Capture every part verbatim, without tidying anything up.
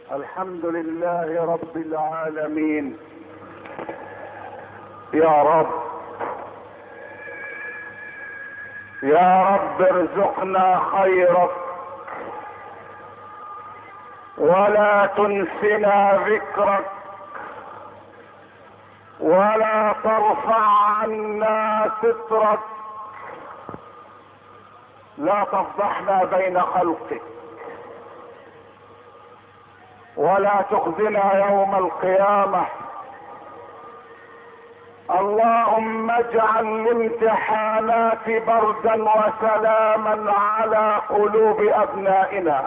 الحمد لله رب العالمين. يا رب يا رب ارزقنا خيرك ولا تنسنا ذكرك ولا ترفع عنا سترك. لا تفضحنا بين خلقك ولا تخزنا يوم القيامة. اللهم اجعل الامتحانات بردا وسلاما على قلوب ابنائنا.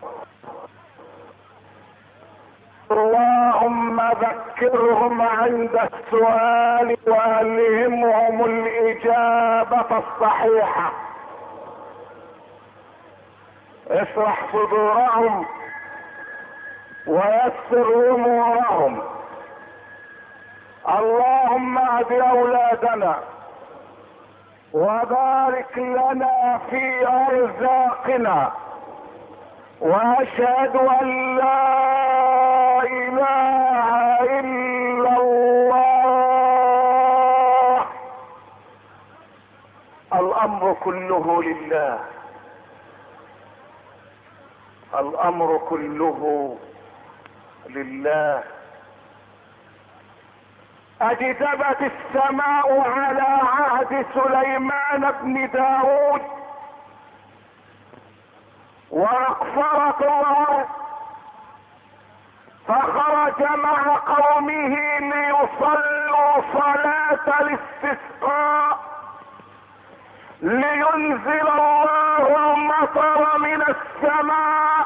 اللهم ذكرهم عند السؤال والهمهم الاجابة الصحيحة. اشرح صدورهم ويسر امورهم. اللهم اهد اولادنا وبارك لنا في ارزاقنا، واشهد ان لا اله الا الله. الامر كله لله، الامر كله لله. اجدبت السماء على عهد سليمان بن داود، واقفرت الارض، فخرج مع قومه ليصلوا صلاة الاستسقاء لينزل الله المطر من السماء.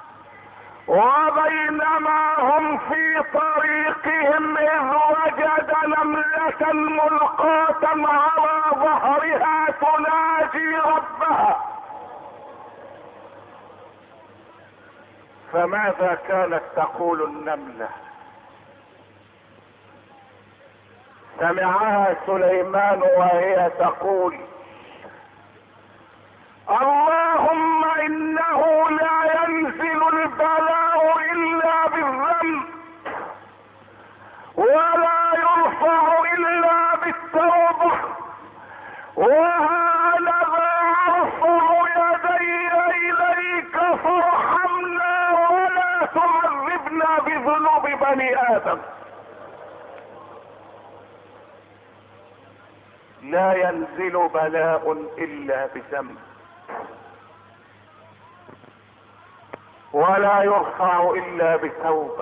وبينما هم في طريقهم اذ وجد نملة ملقاة على ظهرها تناجي ربها. فماذا كانت تقول النملة؟ سمعها سليمان وهي تقول: اللهم انه لا ينزل البلاء الا بالذنب، ولا يرفع الا بالتوبة، وها انا ارفع يدي اليك فارحمنا ولا تعذبنا بذنوب بني ادم. لا ينزل بلاء الا بذنب، ولا يرفع الا بتوبة.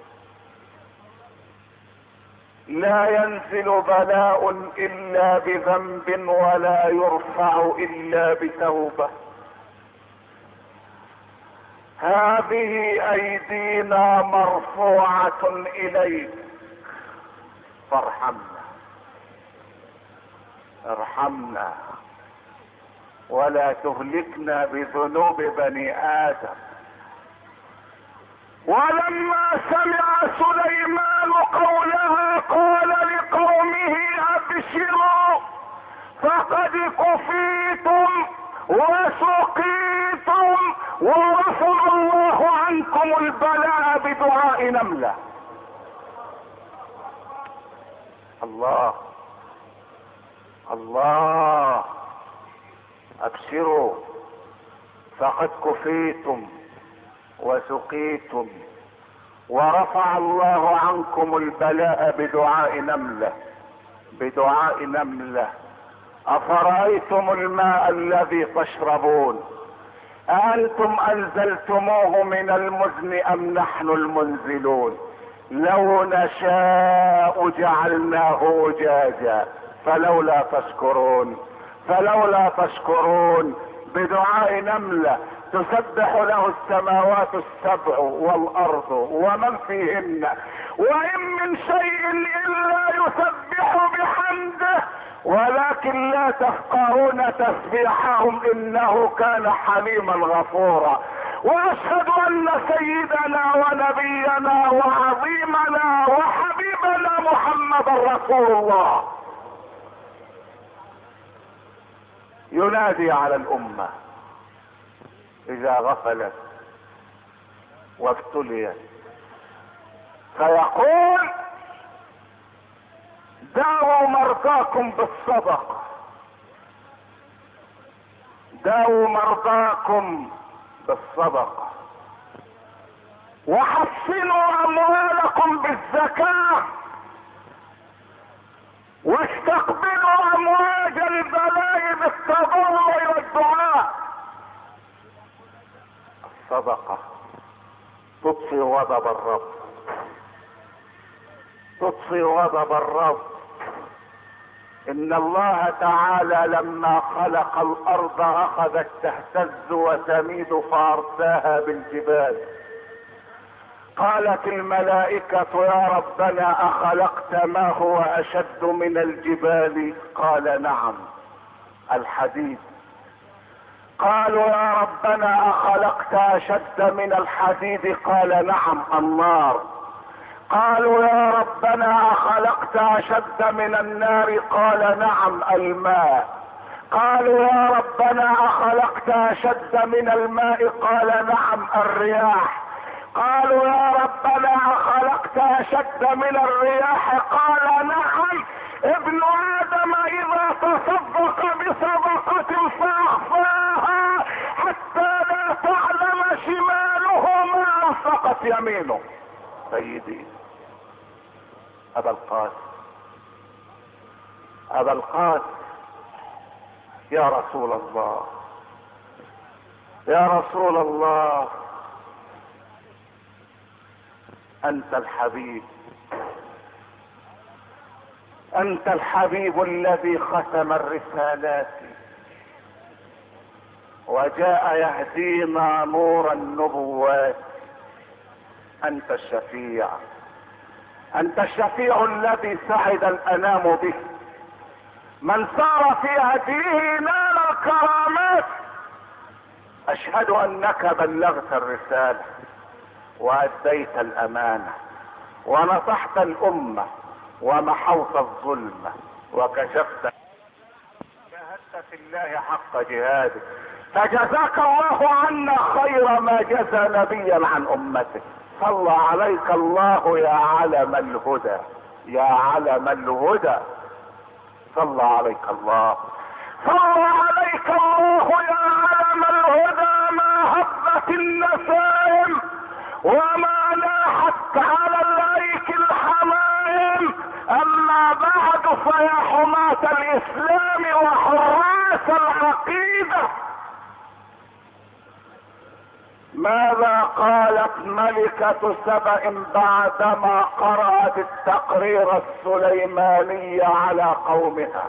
لا ينزل بلاء الا بذنب ولا يرفع الا بتوبة. هذه ايدينا مرفوعة اليك فارحمنا، ارحمنا ولا تهلكنا بذنوب بني ادم. ولما سمع سليمان قولها قال لقومه: ابشروا فقد كفيتم وسقيتم ورفع الله عنكم البلاء بدعاء نملة. الله الله، ابشروا فقد كفيتم وسقيتم ورفع الله عنكم البلاء بدعاء نملة، بدعاء نملة. افرأيتم الماء الذي تشربون أأنتم انزلتموه من المزن ام نحن المنزلون؟ لو نشاء جعلناه أجاجا فلولا تشكرون فلولا تشكرون. بدعاء نملة تسبح له السماوات السبع والارض ومن فيهن، وان من شيء الا يسبح بحمده ولكن لا تفقهون تسبيحهم انه كان حليما غفورا. واشهد ان سيدنا ونبينا وعظيمنا وحبيبنا محمد رسول الله ينادي على الامة اذا غفلت وابتليت، فيقول داووا مرضاكم بالصدقة، داووا مرضاكم بالصدقة، وحسنوا اموالكم بالزكاة، واستقبلوا امواج البلاء بالتضرع والدعاء. الصدقة تطفي غضب الرب، تطفي غضب الرب. ان الله تعالى لما خلق الارض اخذت تهتز وتميد فارساها بالجبال. قالت الملائكة يا ربنا اخلقت ما هو اشد من الجبال؟ قال نعم، الحديد. قالوا يا ربنا اخلقت اشد من الحديد؟ قال نعم، النار. قالوا يا ربنا اخلقت اشد من النار؟ قال نعم، الماء. قالوا يا ربنا اخلقت اشد من الماء؟ قال نعم، الرياح. قالوا يا ربنا اخلقت اشد من الرياح؟ قال نعم، ابن ادم اذا تصدق بصدقة فاخفاها حتى لا تعلم شماله ما انفقت يمينه. سيدي ابا القاسم، ابا القاسم، يا رسول الله، يا رسول الله، انت الحبيب، انت الحبيب الذي ختم الرسالات وجاء يهدينا نور النبوات. انت الشفيع، انت الشفيع الذي سعد الانام به، من سار في هديه نال الكرامات. اشهد انك بلغت الرسالة واديت الامانة ونصحت الامة ومحوت الظلم وكشفت، جاهدت في الله حق جهاده، فجزاك الله عنا خير ما جزى نبيا عن امته. صلى عليك الله يا علم الهدى، يا علم الهدى، صلى عليك الله، صلى عليك الله يا علم الهدى. ما هبت النسائم وما لاحت على الايك الحمائم. اما بعد فيا حماة الاسلام وحراس العقيدة، ماذا قالت ملكة سبأ بعدما قرأت التقرير السليماني على قومها؟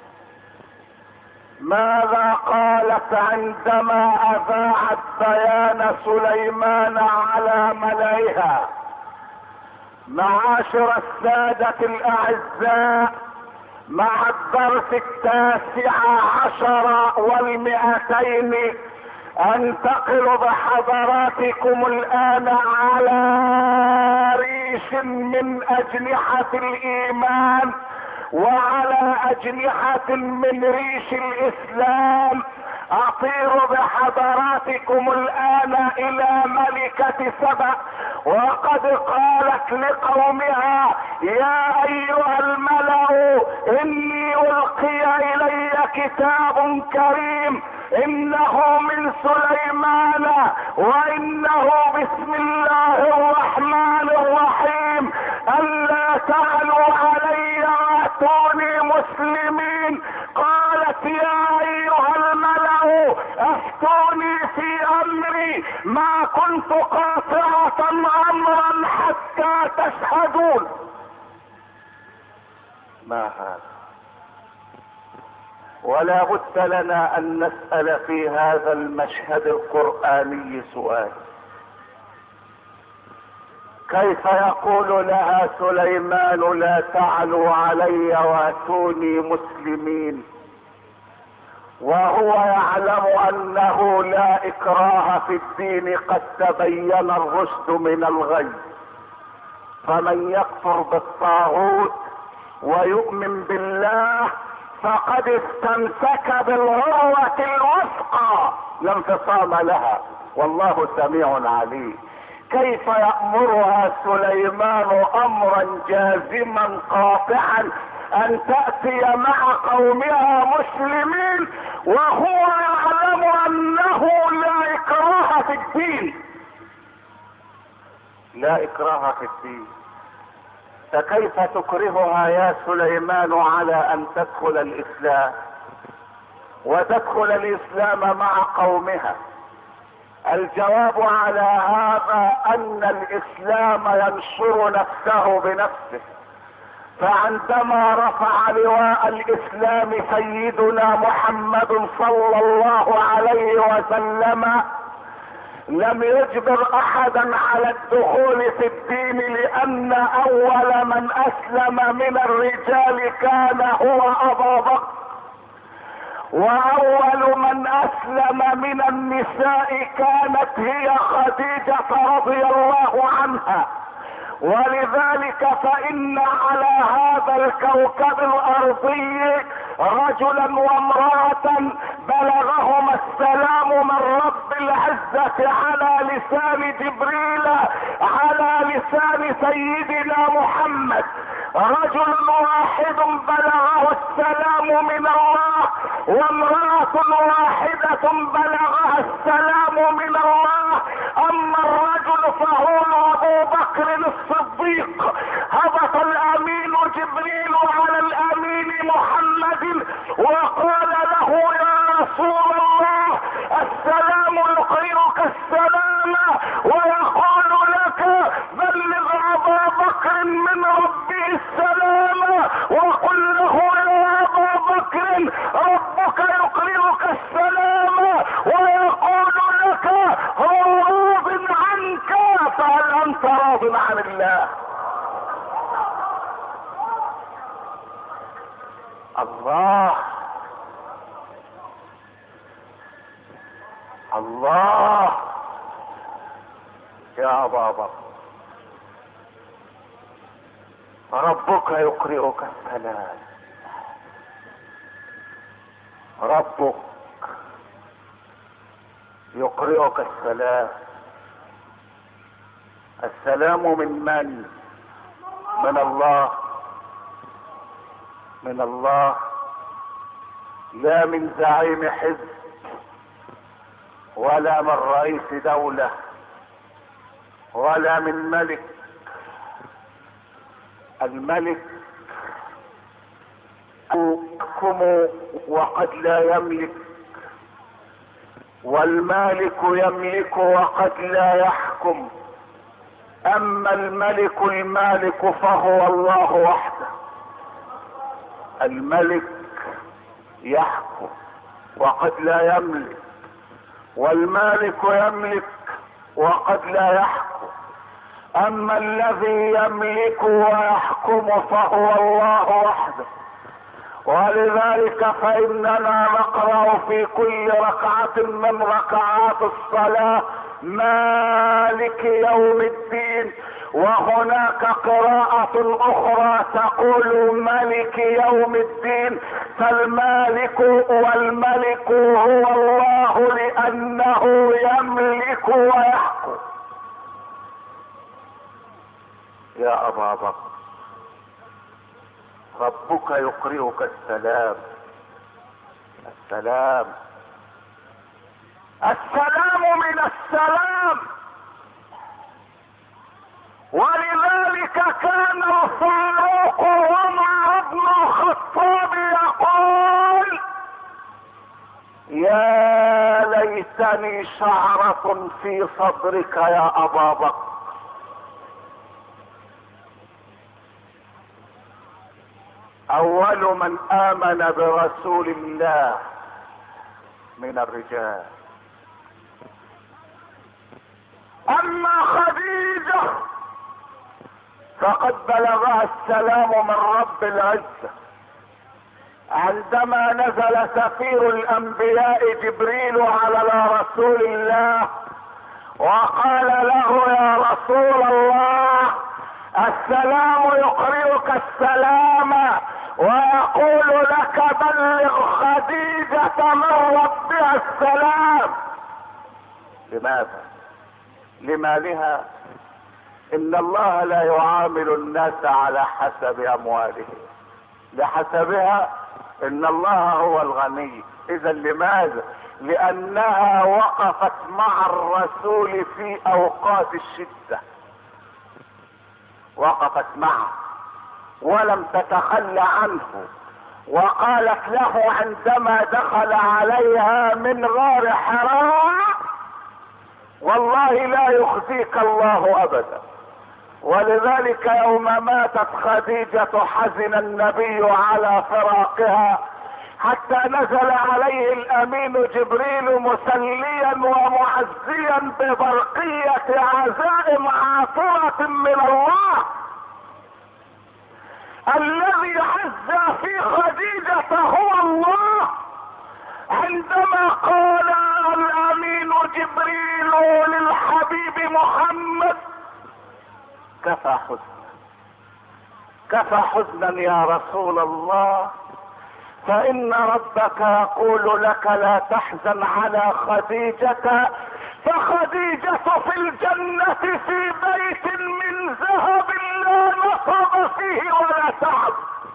ماذا قالت عندما اذاعت بيان سليمان على ملئها؟ معاشر السادة الاعزاء، مع الدرس التاسع عشر والمئتين انتقل بحضراتكم الان على ريش من اجنحة الايمان وعلى اجنحة من ريش الاسلام. اطير بحضراتكم الان الى ملكة سبأ، وقد قالت لقومها يا ايها الملأ اني القي الي كتاب كريم، انه من سليمان وانه بسم الله الرحمن الرحيم، الا تعلوا علي واتوني مسلمين. قالت يا ايها الملأ افتوني في امري ما كنت قاطعة امرا حتى تشهدون. ما هذا؟ ولا بد لنا ان نسأل في هذا المشهد القرآني سؤال: كيف يقول لها سليمان لا تعلوا علي واتوني مسلمين، وهو يعلم انه لا اكراه في الدين، قد تبين الرشد من الغي. فمن يكفر بالطاغوت ويؤمن بالله فقد استمسك بالعروة الوثقى لا انفصام لها، والله سميع عليم. كيف يأمرها سليمان امرا جازما قاطعا ان تأتي مع قومها مسلمين وهو يعلم انه لا اكراه في الدين؟ لا اكراه في الدين. فكيف تكرهها يا سليمان على ان تدخل الاسلام وتدخل الاسلام مع قومها؟ الجواب على هذا ان الاسلام ينشر نفسه بنفسه. فعندما رفع لواء الاسلام سيدنا محمد صلى الله عليه وسلم لم يجبر احدا على الدخول في الدين، لان اول من اسلم من الرجال كان هو ابا بكر، واول من اسلم من النساء كانت هي خديجة رضي الله عنها. ولذلك فان على هذا الكوكب الارضي رجلا وامرأة بلغهما السلام من رب العزة على لسان جبريل على لسان سيدنا محمد. رجل واحد بلغه السلام من الله، وامرأة واحدة بلغها السلام من الله. اما الرجل فهو ابو بكر الصديق. هبط الامين جبريل على الامين محمد وقال له يا رسول الله السلام يقرئك السلام ويقول لك بلغ ابا بكر من ربه السلام وقل له يا ابا بكر ربك يقرئك السلام ويقول لك هو راض عنك، فهل انت راض عن الله؟ الله الله يا ابا بكر ربك يقرئك السلام. ربك يقرئك السلام. السلام من من؟ من الله. من الله، لا من زعيم حزب ولا من رئيس دولة ولا من ملك. الملك يحكم وقد لا يملك، والمالك يملك وقد لا يحكم. اما الملك المالك فهو الله وحده. الملك يحكم وقد لا يملك، والمالك يملك وقد لا يحكم. اما الذي يملك ويحكم فهو الله وحده. ولذلك فاننا نقرأ في كل ركعة من ركعات الصلاة مالك يوم الدين، وهناك قراءة اخرى تقول ملك يوم الدين. فالمالك والملك هو الله لانه يملك ويحكم. يا ابا بكر ربك يقرئك السلام. السلام السلام من السلام. ولذلك كان الفاروق عمر بن الخطاب يقول يا ليتني شعرة في صدرك يا ابا بكر. اول من امن برسول الله من الرجال. اما خديجة فقد بلغها السلام من رب العزة عندما نزل سفير الانبياء جبريل على رسول الله وقال له يا رسول الله السلام يقرئك السلام ويقول لك بلغ خديجة من ربها السلام. لماذا؟ لمالها ان الله لا يعامل الناس على حسب اموالهم، لحسبها ان الله هو الغني. اذا لماذا؟ لانها وقفت مع الرسول في اوقات الشدة، وقفت معه ولم تتخلى عنه، وقالت له عندما دخل عليها من غار حراء: والله لا يخزيك الله ابدا. ولذلك يوم ماتت خديجة حزن النبي على فراقها، حتى نزل عليه الامين جبريل مسليا ومعزيا ببرقية عزائم عاطرة من الله. الذي عز في خديجة هو الله. عندما قال الامين جبريل للحبيب محمد: كفى حزنا، كفى حزنا يا رسول الله، فان ربك يقول لك لا تحزن على خديجة، فخديجة في الجنة في بيت من ذهب لا نصب فيه ولا تعب.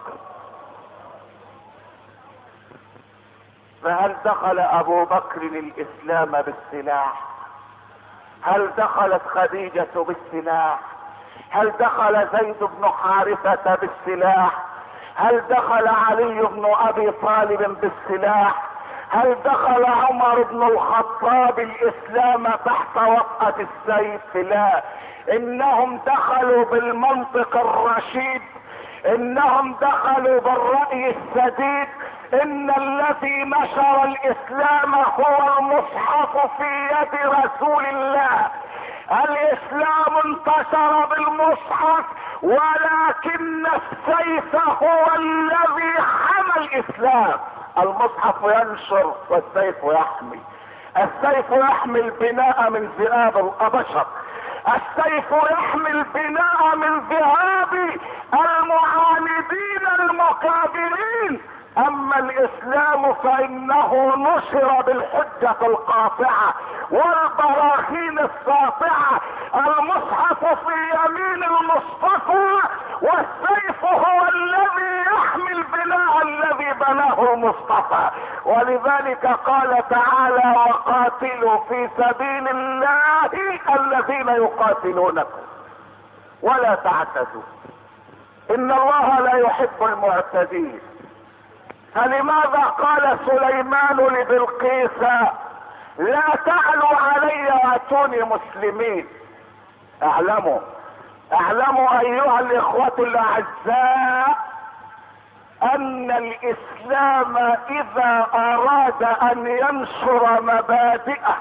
فهل دخل ابو بكر الاسلام بالسلاح؟ هل دخلت خديجة بالسلاح؟ هل دخل زيد بن حارثة بالسلاح؟ هل دخل علي بن ابي طالب بالسلاح؟ هل دخل عمر بن الخطاب الاسلام تحت وطأة السيف؟ لا، انهم دخلوا بالمنطق الرشيد، انهم دخلوا بالرأي السديد. ان الذي نشر الاسلام هو المصحف في يد رسول الله. الاسلام انتشر بالمصحف، ولكن السيف هو الذي حمى الاسلام. المصحف ينشر والسيف يحمي. السيف يحمي البناء من ذئاب البشر، السيف يحمي البناء من ذئاب المعاندين المكابرين. اما الاسلام فانه نشر بالحجة القاطعة والبراهين الساطعة. المصحف في يمين المصطفى، والسيف هو الذي يحمي البناء الذي بناه المصطفى. ولذلك قال تعالى: وقاتلوا في سبيل الله الذين يقاتلونكم ولا تعتدوا ان الله لا يحب المعتدين. فلماذا قال سليمان لبلقيس: لا تعلوا علي واتوني مسلمين؟ اعلموا اعلموا ايها الاخوة الاعزاء ان الاسلام اذا اراد ان ينشر مبادئه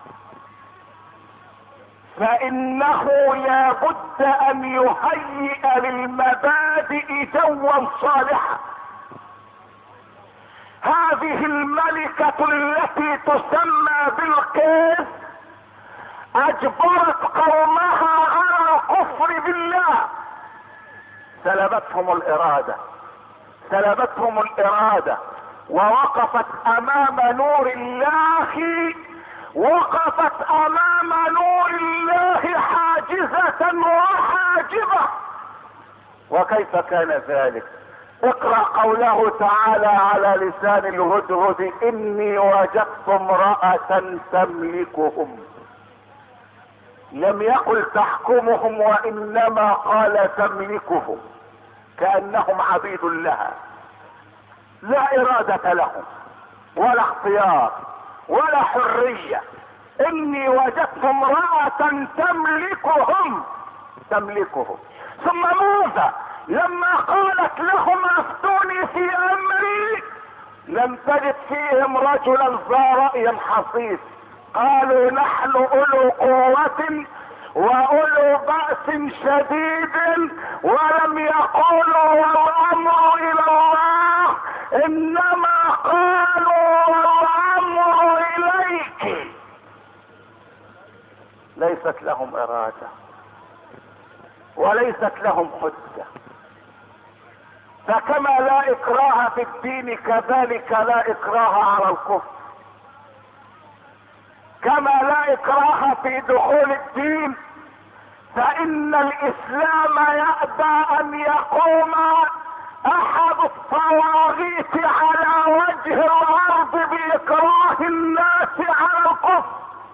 فانه لا بد ان يهيئ للمبادئ جوا صالحا. هذه الملكة التي تسمى بلقيس اجبرت قومها على الكفر بالله، سلبتهم الارادة سلبتهم الارادة ووقفت امام نور الله، وقفت امام نور الله حاجزة وحاجبة. وكيف كان ذلك؟ اقرأ قوله تعالى على لسان الهدهد: اني وجدت امرأة تملكهم. لم يقل تحكمهم، وانما قال تملكهم، كأنهم عبيد لها، لا ارادة لهم ولا اختيار ولا حرية. اني وجدت امرأة تملكهم تملكهم ثم ماذا؟ لما قالت لهم افتوني في امري لم تجد فيهم رجلا ذا رأي حصيف. قالوا نحن اولو قوة واولو بأس شديد، ولم يقولوا والامر الى الله، انما قالوا والامر اليك. ليست لهم ارادة وليست لهم حجة. فكما لا اكراه في الدين كذلك لا اكراه على الكفر. كما لا اكراه في دخول الدين فان الاسلام يأبى ان يقوم احد الطواغيت على وجه الارض باكراه الناس على الكفر.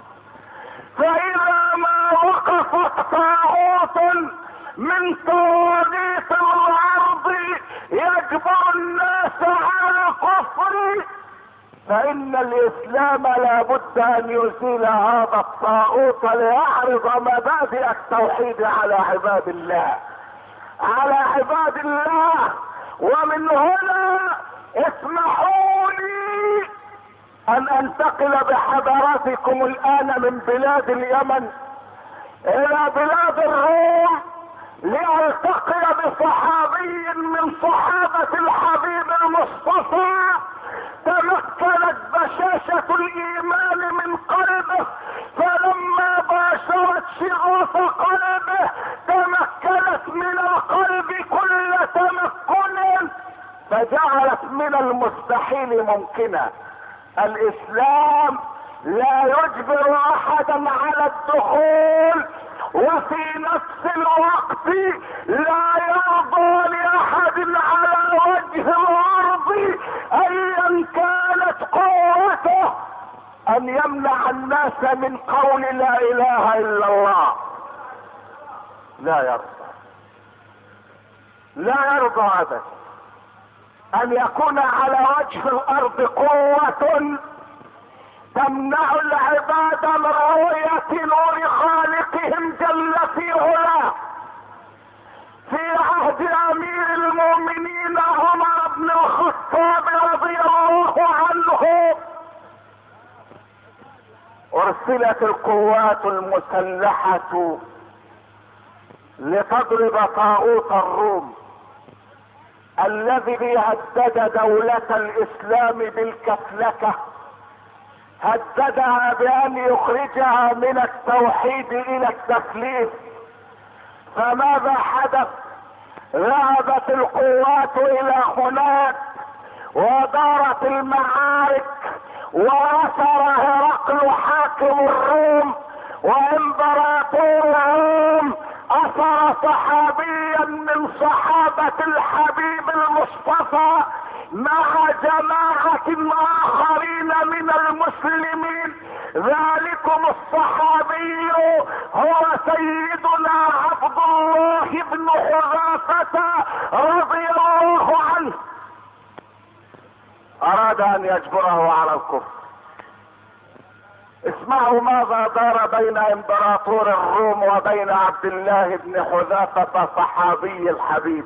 فاذا ما وقفت طاغوت من طواغيت الارض يجبر الناس على الكفر، فان الاسلام لا بد ان يزيل هذا الطاغوت ليعرض مبادئ التوحيد على عباد الله على عباد الله. ومن هنا اسمحوا لي ان انتقل بحضراتكم الان من بلاد اليمن الى بلاد الروم لالتقي بصحابي من صحابة الحبيب المصطفى تمكنت بشاشة الايمان من قلبه، فلما باشرت شغوف قلبه تمكنت من القلب كل تمكن، فجعلت من المستحيل ممكنا. الاسلام لا يجبر احدا على الدخول، وفي نفس الوقت لا يرضى لاحد على وجه الارض ايا كانت قوته ان يمنع الناس من قول لا اله الا الله. لا يرضى لا يرضى ابدا ان يكون على وجه الارض قوة تمنع العباد من رؤية نور خالقهم جل في علاه. في عهد امير المؤمنين عمر بن الخطاب رضي الله عنه ارسلت القوات المسلحة لتضرب طاغوت الروم الذي هدد دولة الاسلام بالكفلكة، هددها بان يخرجها من التوحيد الى التثليث. فماذا حدث؟ ذهبت القوات الى هناك ودارت المعارك، وأثر هرقل حاكم الروم وامبراطور الروم اثر صحابيا من صحابة الحبيب المصطفى مع جماعة اخرين من المسلمين. ذلكم الصحابي هو سيدنا عبد الله بن حذافة رضي الله عنه. اراد ان يجبره على الكفر. اسمعوا ماذا دار بين امبراطور الروم وبين عبد الله بن حذافة صحابي الحبيب.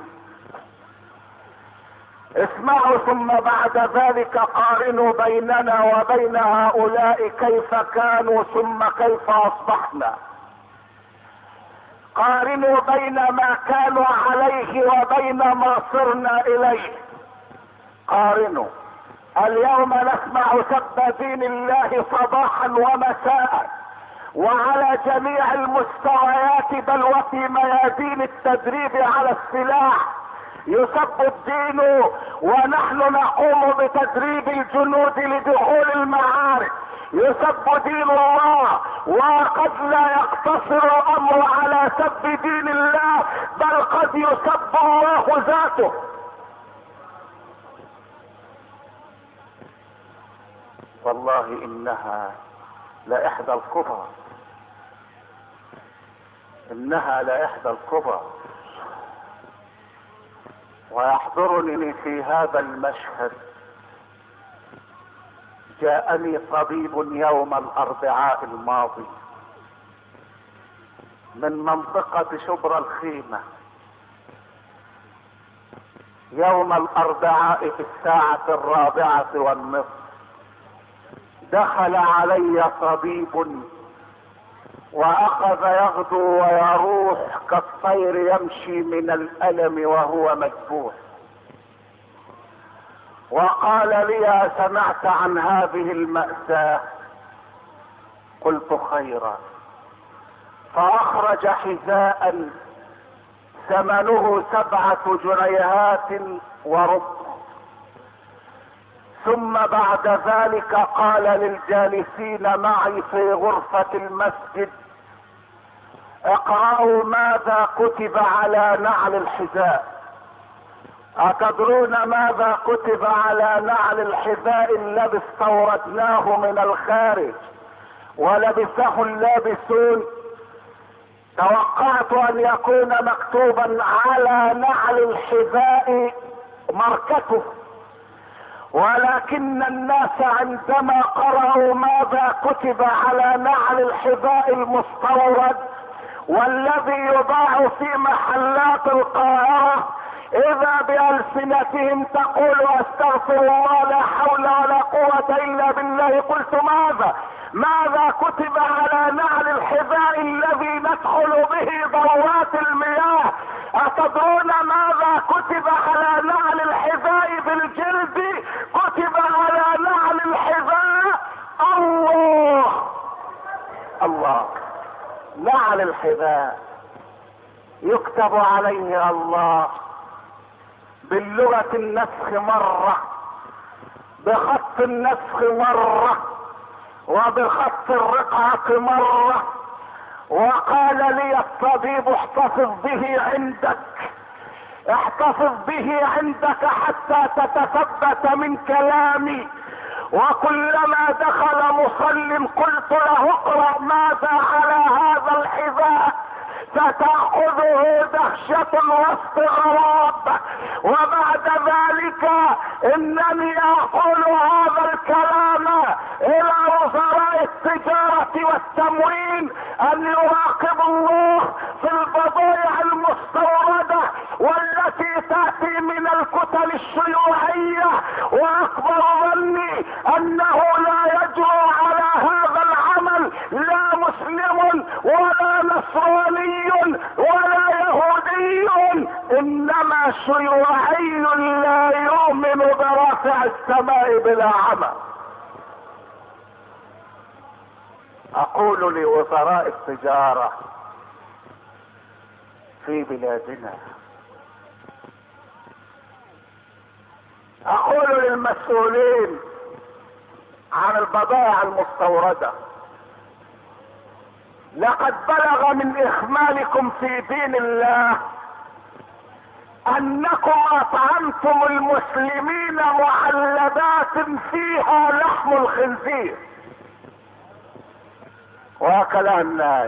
اسمعوا ثم بعد ذلك قارنوا بيننا وبين هؤلاء كيف كانوا ثم كيف اصبحنا. قارنوا بين ما كانوا عليه وبين ما صرنا اليه. قارنوا. اليوم نسمع سب دين الله صباحا ومساء وعلى جميع المستويات، بل وفي ميادين التدريب على السلاح يسب الدين، ونحن نقوم بتدريب الجنود لدخول المعارك. يسب دين الله، وقد لا يقتصر الامر على سب دين الله، بل قد يسب الله ذاته. والله انها لاحدى الكبر، انها لاحدى الكبر. ويحضرني في هذا المشهد جاءني طبيب يوم الاربعاء الماضي من منطقة شبرا الخيمة، يوم الاربعاء في الساعة الرابعة والنصف دخل علي طبيب واخذ يغدو ويروح كالطير يمشي من الالم وهو مذبوح، وقال لي: سمعت عن هذه المأساة؟ قلت: خيرا. فاخرج حذاء ثمنه سبعة جنيهات وربع، ثم بعد ذلك قال للجالسين معي في غرفة المسجد: اقرأوا ماذا كتب على نعل الحذاء. اتدرون ماذا كتب على نعل الحذاء الذي استوردناه من الخارج ولبسه اللابسون؟ توقعت ان يكون مكتوبا على نعل الحذاء ماركته، ولكن الناس عندما قرأوا ماذا كتب على نعل الحذاء المستورد والذي يباع في محلات القاهرة، اذا بألسنتهم تقول استغفر الله لا حول ولا قوة الا بالله. قلت ماذا ماذا كتب على نعل الحذاء الذي ندخل به دورات المياه؟ اتدرون ماذا كتب على نعل الحذاء بالجلد؟ كتب على نعل الحذاء الله. الله. نعل الحذاء يكتب عليه الله باللغة النسخ مرة، بخط النسخ مرة، وبخط الرقعة مرة. وقال لي الطبيب احتفظ به عندك، احتفظ به عندك حتى تتثبت من كلامي. وكلما دخل مصل قلت له اقرأ ماذا على هذا الحذاء، فتأخذه دهشة واستغراب. وبعد ذلك انني اقول هذا الكلام الى وزراء التجارة والتموين ان يراقبوا الله في البضائع المستوردة والتي تأتي من الكتل الشيوعية. واكبر ظني انه لا يجرؤ على هذا العمل لا مسلم ولا نصراني ولا يهودي، انما شيوعي لا يؤمن برافع السماء بلا عمى. اقول لوزراء التجارة في بلادنا، اقول للمسؤولين عن البضائع المستوردة، لقد بلغ من اخمالكم في دين الله انكم اطعمتم المسلمين معلبات فيها لحم الخنزير واكلها الناس،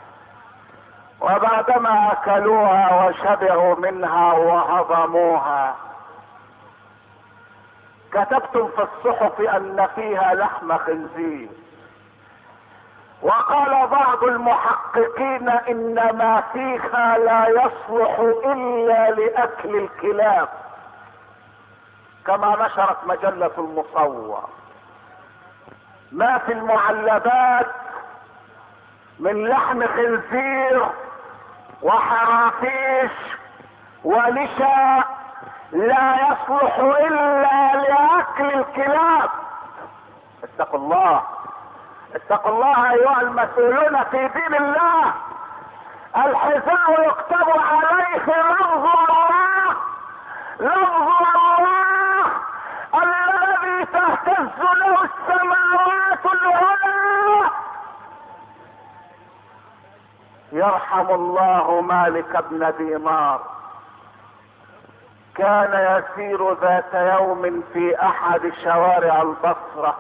وبعدما اكلوها وشبعوا منها وهضموها كتبتم في الصحف ان فيها لحم خنزير. وقال بعض المحققين ان ما فيها لا يصلح الا لاكل الكلاب، كما نشرت مجلة المصور. ما في المعلبات من لحم خنزير وحرافيش ونشا لا يصلح الا لاكل الكلاب. اتقوا الله، اتقوا الله ايها المسؤولون في دين الله. الحذاء يكتب عليه لفظ الله، لفظ الله الذي تهتز له السماوات العلى. يرحم الله مالك بن دينار، كان يسير ذات يوم في احد شوارع البصرة،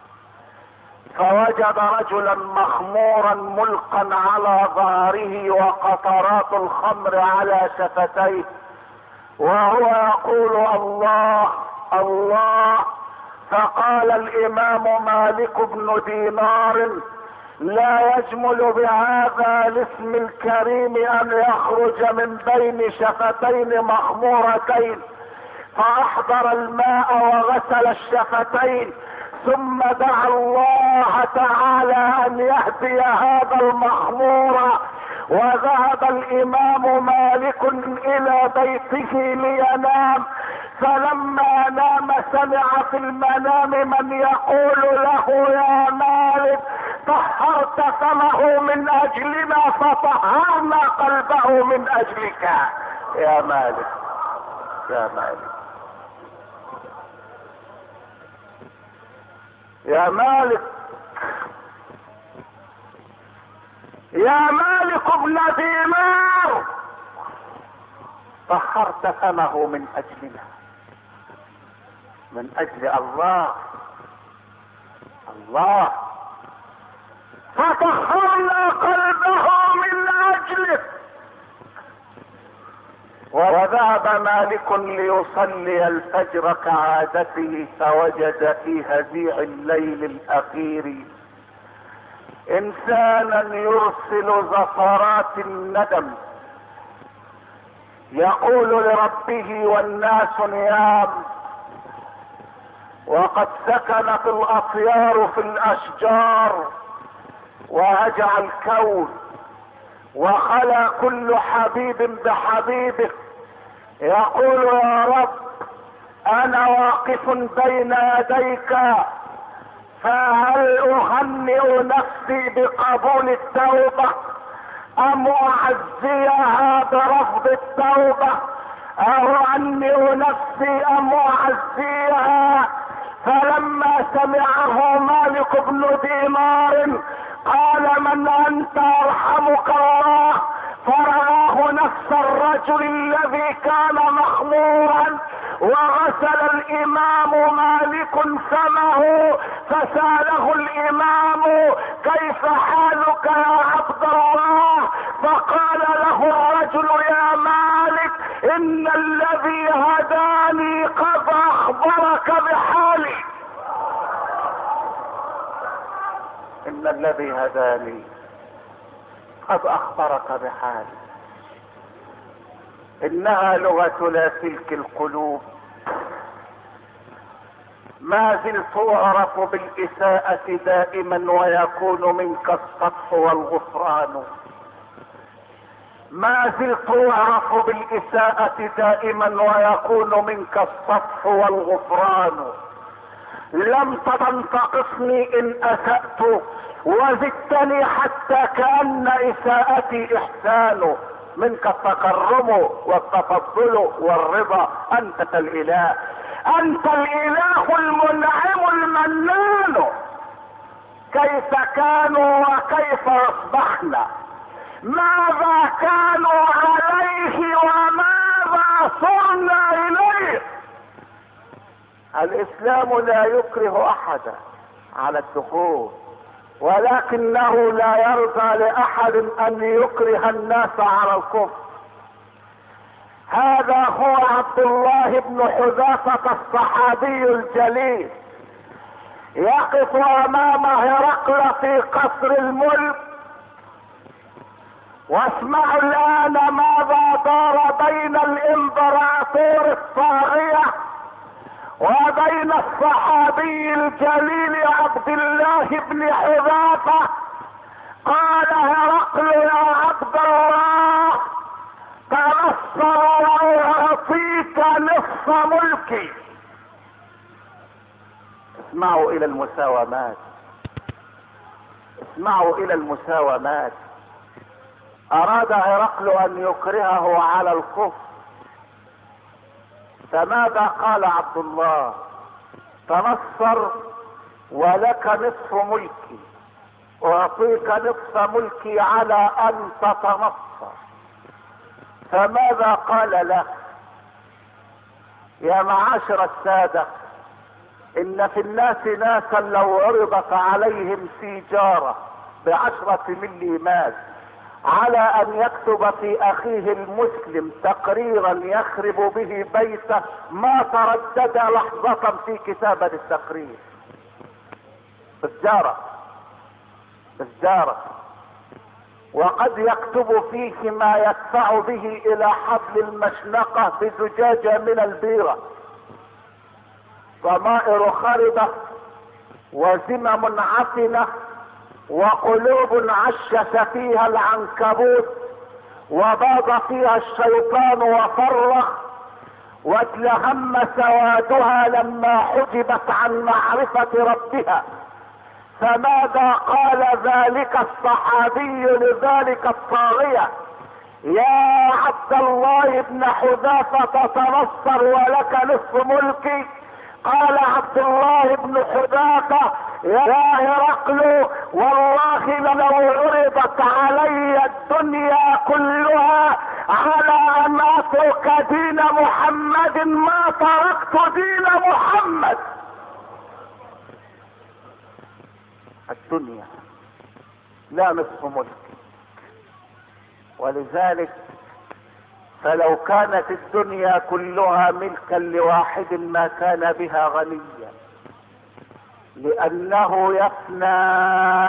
فوجد رجلا مخمورا ملقا على ظهره وقطرات الخمر على شفتيه، وهو يقول الله الله. فقال الامام مالك بن دينار: لا يجمل بهذا الاسم الكريم ان يخرج من بين شفتين مخمورتين. فاحضر الماء وغسل الشفتين، ثم دعا الله تعالى ان يهدي هذا المخمور. وذهب الامام مالك الى بيته لينام، فلما نام سمع في المنام من يقول له: يا مالك، طهرت فمه من اجلنا فطهرنا قلبه من اجلك. يا مالك، يا مالك، يا مالك، يا مالك ابن دينار طهرت فمه من اجلنا، من اجل الله الله، فطهرنا قلبه من اجلك. وذهب مالك ليصلي الفجر كعادته، فوجد في هزيع الليل الاخير انسانا يرسل زفرات الندم، يقول لربه والناس نيام، وقد سكنت الاطيار في الاشجار وهجع الكون وخلا كل حبيب بحبيبه، يقول يا رب انا واقف بين يديك، فهل اهنئ نفسي بقبول التوبة ام اعزيها برفض التوبة؟ اهنئ نفسي ام اعزيها؟ فلما سمعه مالك بن دينار قال من انت يرحمك الله، فرآه نفس الرجل الذي كان مخمورا، وغسل الامام مالك فمه، فسأله الامام كيف حالك يا عبد الله؟ فقال له الرجل يا مالك ان الذي هداني قد اخبرك بحالي، ان الذي هداني قد اخبرك بحالي. انها لغة لاسلك القلوب، ما زلت اعرف بالاساءة دائما ويكون منك السطح والغفران، ما زلت اعرف بالاساءة دائما ويكون منك السطح والغفران. لم تنتقصني ان اسأت وزدتني حتى كأن اساءتي احسان، منك التكرم والتفضل والرضا، انت الاله، انت الاله المنعم المنان. كيف كانوا وكيف اصبحنا، ماذا كانوا عليه وماذا صرنا اليه. الاسلام لا يكره احدا على الدخول، ولكنه لا يرضى لاحد ان يكره الناس على الكفر. هذا هو عبد الله بن حذافة الصحابي الجليل، يقف امام هرقل في قصر الملك. واسمعوا الان ماذا دار بين الامبراطور الطاغية وبين الصحابي الجليل عبد الله بن حذافة. قال هرقل يا عبد الله تنصر واعطيك نصف ملكي. اسمعوا الى المساومات، اسمعوا الى المساومات. اراد هرقل ان يكرهه على الكفر، فماذا قال عبد الله؟ تنصر ولك نصف ملكي، اعطيك نصف ملكي على ان تتنصر. فماذا قال له؟ يا معاشر السادة، ان في الناس ناسا لو عرضت عليهم سيجارة بعشرة مليمات على ان يكتب في اخيه المسلم تقريرا يخرب به بيته ما تردد لحظة في كتابة التقرير. بالجارة بالجارة، وقد يكتب فيه ما يدفع به الى حبل المشنقة بزجاجة من البيرة. ضمائر خربة وزمم عفنة وقلوب عشش فيها العنكبوت وباض فيها الشيطان وفرخ، واتلهم سوادها لما حجبت عن معرفة ربها. فماذا قال ذلك الصحابي لذلك الطاغية؟ يا عبد الله بن حذافة تنصر ولك نصف ملكي. قال عبد الله بن حذافة يا هرقل والله لو عرضت علي الدنيا كلها على ان اترك دين محمد ما تركت دين محمد. الدنيا لا نصف ملك، ولذلك فلو كانت الدنيا كلها ملكا لواحد ما كان بها غنيا، لانه يفنى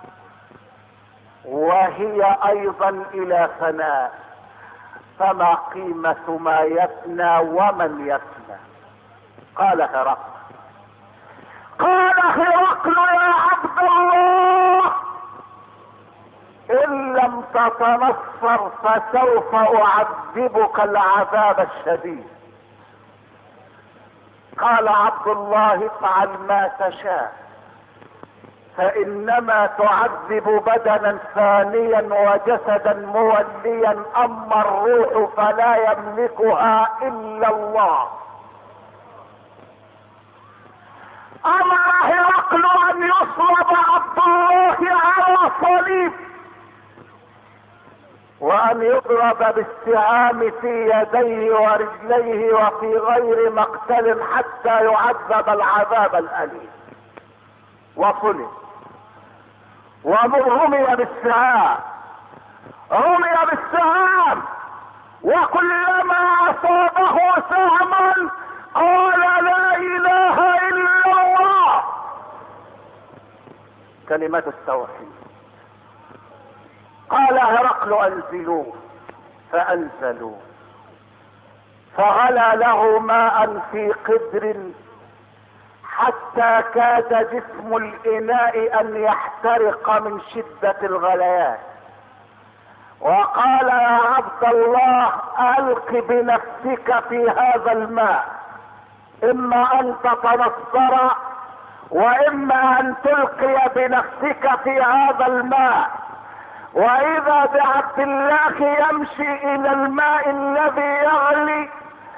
وهي ايضا الى فناء، فما قيمة ما يفنى ومن يفنى؟ قال هرقل قال هرقل يا عبد الله ان لم تتنصر فسوف اعذبك العذاب الشديد. قال عبد الله افعل ما تشاء، فانما تعذب بدنا ثانيا وجسدا موليا، اما الروح فلا يملكها الا الله. امر هرقل ان يصلب عبد الله على صليب، وان يضرب بالسهام في يديه ورجليه وفي غير مقتل حتى يعذب العذاب الاليم. وصلب ورمي بالسهام، رمي بالسهام، وكلما اصابه سهما قال لا اله الا الله، كلمة التوحيد. قال هرقل انزلوه، فانزلوه، فغلى له ماء في قدر حتى كاد جسم الاناء ان يحترق من شدة الغليان. وقال يا عبد الله الق بنفسك في هذا الماء، اما ان تتنصر واما ان تلقي بنفسك في هذا الماء. واذا بعبد الله يمشي الى الماء الذي يغلي،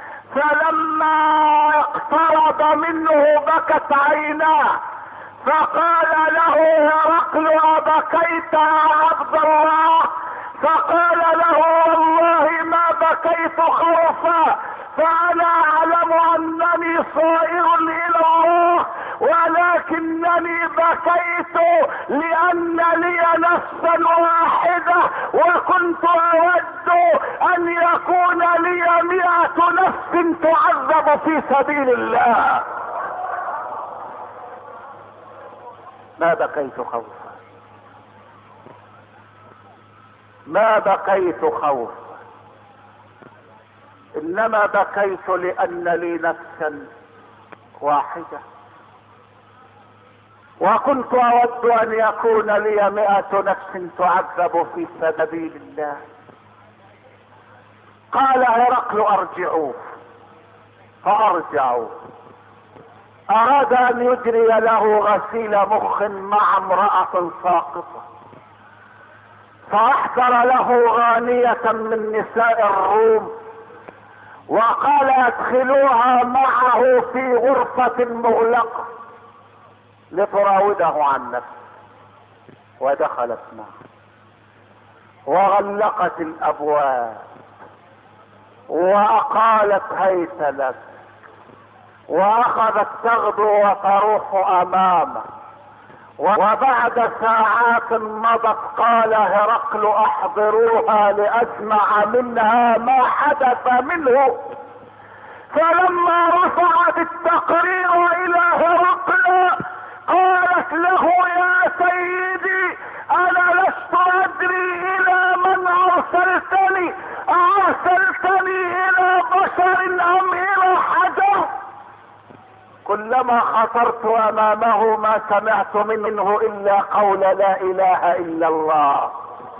فلما اقترب منه بكت عيناه، فقال له هرقل ابكيت يا عبد الله؟ فقال له والله ما بكيت خوفا، فانا اعلم انني صائر الى الله، ولكنني بكيت لان لي نفسا واحدة، وكنت اود ان يكون لي مئة نفس تعذب في سبيل الله. ما بكيت خوفا، ما بكيت خوفا، انما بكيت لان لي نفسا واحدة، وكنت اود ان يكون لي مئة نفس تعذب في سبيل الله. قال هرقل ارجعوه، فارجعوه. اراد ان يجري له غسيل مخ مع امرأة ساقطة، فاحضر له غانية من نساء الروم وقال ادخلوها معه في غرفة مغلقة لتراوده عن نفسه. ودخلت معه وغلقت الابواب واقالت هيت لك، واخذت تغدو وتروح امامه. وبعد ساعات مضت قال هرقل احضروها لاسمع منها ما حدث منه. فلما رفعت التقرير الى هرقل قالت له يا سيدي انا لست ادري الى من ارسلتني، ارسلتني الى بشر ام الى حجر؟ كلما خطرت امامه ما سمعت منه الا قول لا اله الا الله،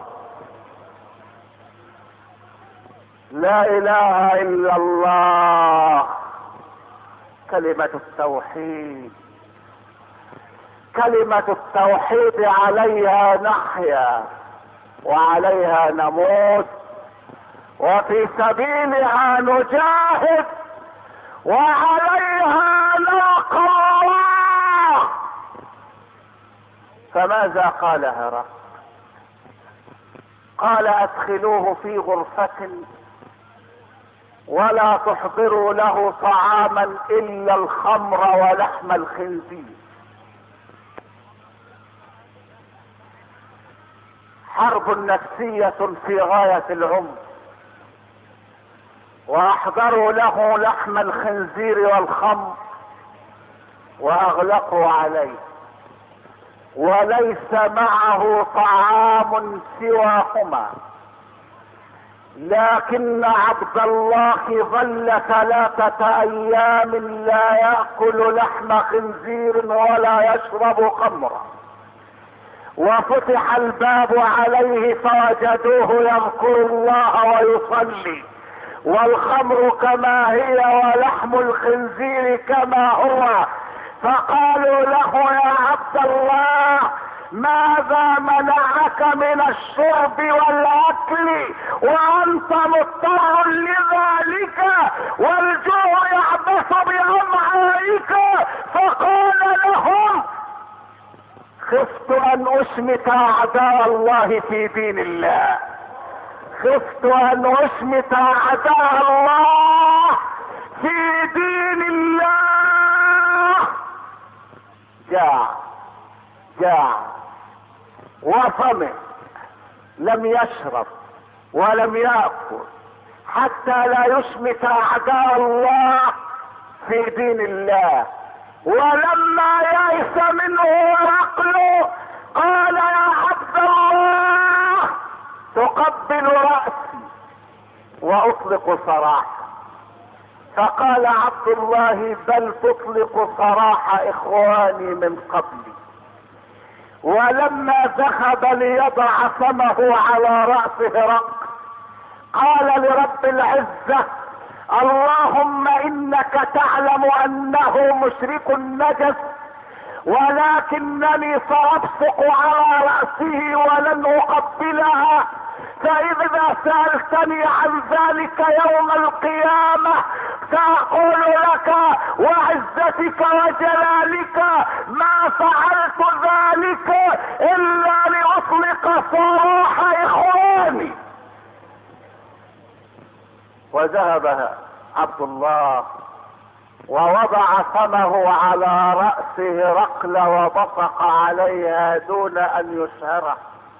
لا اله الا الله، كلمة التوحيد. كلمة التوحيد عليها نحيا وعليها نموت، وفي سبيلها نجاهد، وعليها نلقى الله. فماذا قال هرقل؟ قال ادخلوه في غرفة ولا تحضروا له طعاما الا الخمر ولحم الخنزير. حرب نفسية في غاية العمق. واحضروا له لحم الخنزير والخمر واغلقوا عليه، وليس معه طعام سواهما. لكن عبد الله ظل ثلاثة ايام لا يأكل لحم خنزير ولا يشرب خمرا. وفتح الباب عليه فوجدوه يذكر الله ويصلي، والخمر كما هي ولحم الخنزير كما هو. فقالوا له يا عبد الله ماذا منعك من الشرب والاكل وانت مضطر لذلك والجوع يعبث بامعائك؟ فقال لهم خفت ان اشمت اعداء الله في دين الله، خفت ان اشمت اعداء الله في دين الله. جاع جاع وصمت، لم يشرب ولم يأكل حتى لا يشمت اعداء الله في دين الله. ولما يئس منه هرقل قال يا عبد الله تقبل رأسي واطلق سراحا. فقال عبد الله بل تطلق سراح اخواني من قبلي. ولما ذهب ليضع فمه على رأس هرقل قال لرب العزة اللهم انك تعلم انه مشرك نجس، ولكنني سأبصق على رأسه ولن اقبلها، فاذا سألتني عن ذلك يوم القيامة سأقول لك وعزتك وجلالك ما فعلت ذلك الا لاطلق سراح اخواني. وذهب عبد الله ووضع فمه على رأس هرقل وبصق عليها دون ان يشهره.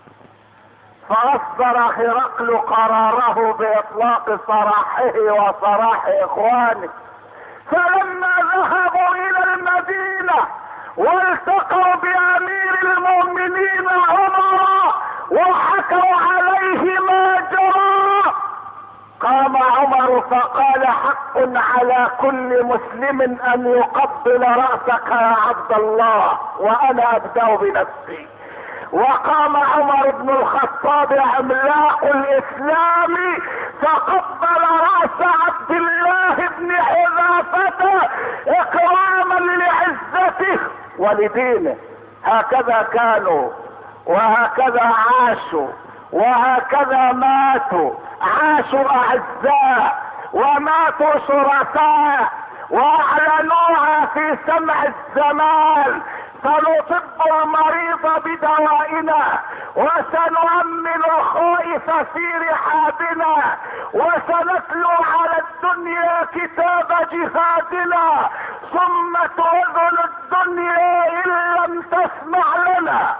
فاصدر هرقل قراره باطلاق سراحه وسراح اخوانه. فلما ذهبوا الى المدينة والتقوا بامير المؤمنين عمر وحكوا عليه ما جرى قام عمر فقال حق على كل مسلم ان يقبل رأسك يا عبد الله وانا ابدأ بنفسي. وقام عمر بن الخطاب عملاق الاسلام فقبل رأس عبد الله بن حذافة اكراما لعزته ولدينه. هكذا كانوا وهكذا عاشوا وهكذا ماتوا. عاشوا اعزاء وماتوا شرفاء واعلنوها في سمع الزمان. سنطب المريض بدوائنا وسنؤمن الخائف في رحابنا وسنتلو على الدنيا كتاب جهادنا ثم تؤذن الدنيا ان لم تسمع لنا.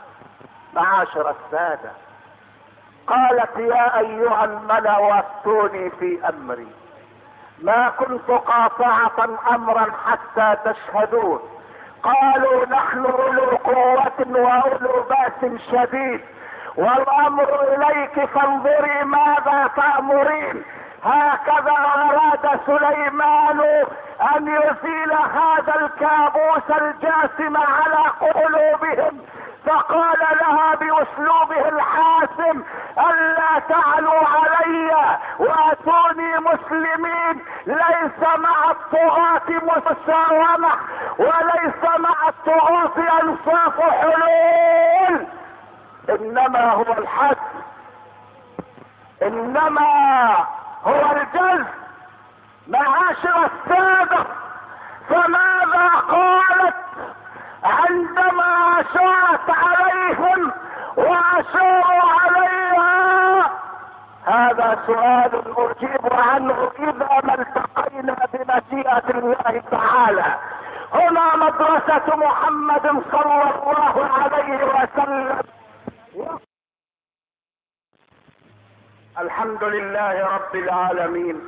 معاشر السادة قالت يا ايها الملأ وافتوني في امري ما كنت قاطعة امرا حتى تشهدون. قالوا نحن اولو قوة واولو بأس شديد والامر اليك فانظري ماذا تأمرين. هكذا اراد سليمان ان يزيل هذا الكابوس الجاسم على قلوبهم فقال لها باسلوبه الحاسم الا تعلوا علي واتوني مسلمين. ليس مع الطغاة مساومة وليس مع الطغاة انصاف حلول، انما هو الحد، انما هو الجزم. معاشر السادة فماذا قالت؟ عندما شاءت عليهم واشاروا عليها؟ هذا سؤال اجيب عنه اذا ما التقينا بمشيئة الله تعالى. هنا مدرسة محمد صلى الله عليه وسلم. الحمد لله رب العالمين،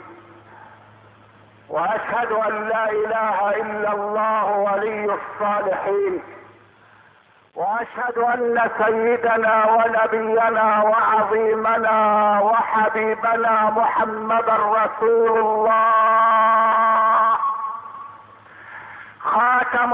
واشهد ان لا اله الا الله ولي الصالحين، واشهد ان سيدنا ونبينا وعظيمنا وحبيبنا محمدا رسول الله خاتم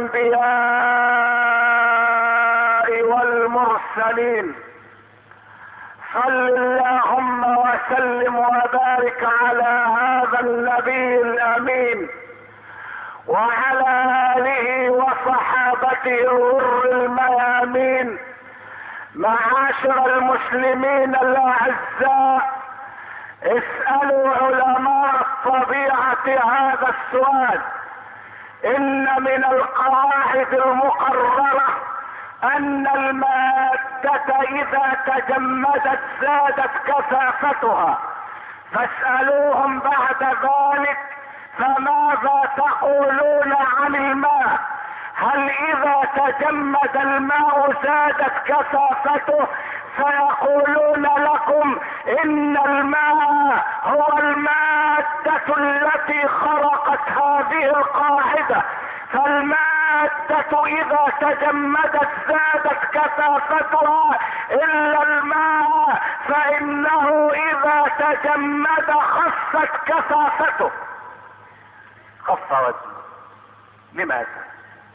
الانبياء والمرسلين. صل اللهم وسلم وبارك على هذا النبي الامين وعلى آله وصحابته الغر الميامين. معاشر المسلمين الاعزاء، اسألوا علماء الطبيعة هذا السؤال. ان من القواعد المقررة ان المادة اذا تجمدت زادت كثافتها، فاسألوهم بعد ذلك فماذا تقولون عن الماء؟ هل اذا تجمد الماء زادت كثافته؟ فيقولون لكم ان الماء هو المادة التي خلقت هذه القاعدة، فالمادة اذا تجمدت زادت كثافتها، الا الماء فانه اذا تجمد خفت كثافته. خف وزنه. لماذا؟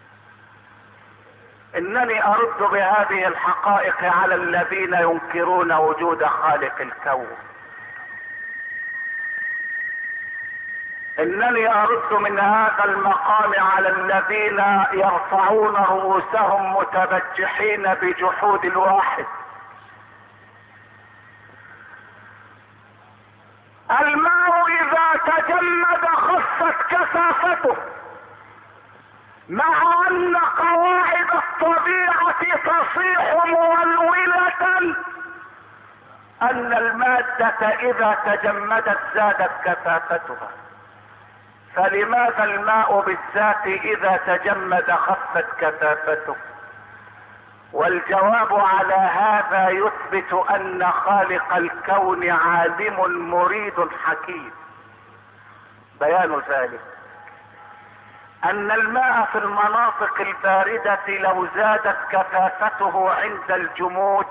انني ارد بهذه الحقائق على الذين ينكرون وجود خالق الكون. انني ارد من هذا المقام على الذين يرفعون رؤوسهم متبجحين بجحود الواحد. الماء اذا تجمد خفت كثافته، مع ان قواعد الطبيعة تصيح مولولة ان المادة اذا تجمدت زادت كثافتها، فلماذا الماء بالذات اذا تجمد خفت كثافته؟ والجواب على هذا يثبت ان خالق الكون عالم مريد حكيم. بيان ذلك ان الماء في المناطق الباردة لو زادت كثافته عند الجمود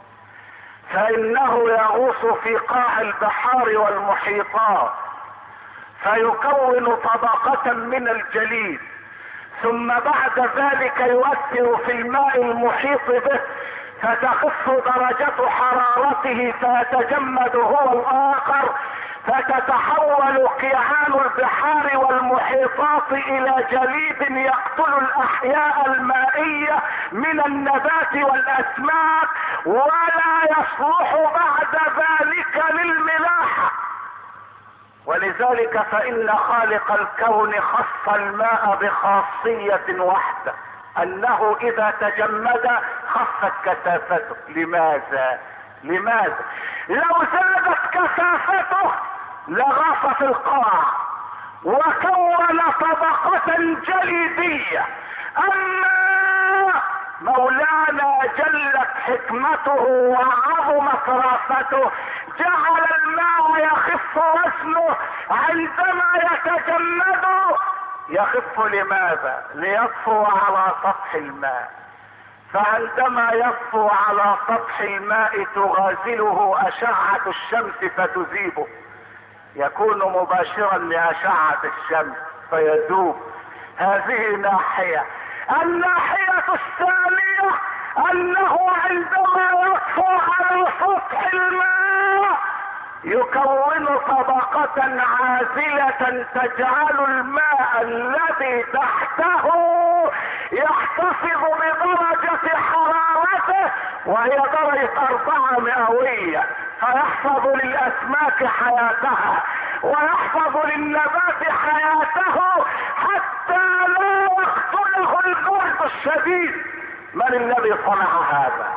فانه يغوص في قاع البحار والمحيطات فيكون طبقة من الجليد، ثم بعد ذلك يؤثر في الماء المحيط به فتخف درجة حرارته فيتجمد هو الاخر، فتتحول قيعان البحار والمحيطات الى جليد يقتل الاحياء المائية من النبات والاسماك، ولا يصلح بعد ذلك للملاحة. ولذلك فإن خالق الكون خص الماء بخاصية واحدة، أنه إذا تجمد خفت كثافته. لماذا؟ لماذا؟ لو زادت كثافته لغاص في القاع وكون طبقة جليدية. أما مولانا جلت حكمته وعظمت رافته جعل الماء يخف وزنه عندما يتجمد. يخف لماذا؟ ليطفو على سطح الماء، فعندما يطفو على سطح الماء تغازله اشعة الشمس فتذيبه، يكون مباشرا لاشعة الشمس فيذوب. هذه ناحية. الناحية الثانية انه عندما يطفو على سطح الماء يكون طبقة عازلة تجعل الماء الذي تحته يحتفظ بدرجة حرارته وهي درجة أربعة مئوية، فيحفظ للأسماك حياتها ويحفظ للنبات حياته حتى لا يقتله البرد الشديد. من الذي صنع هذا؟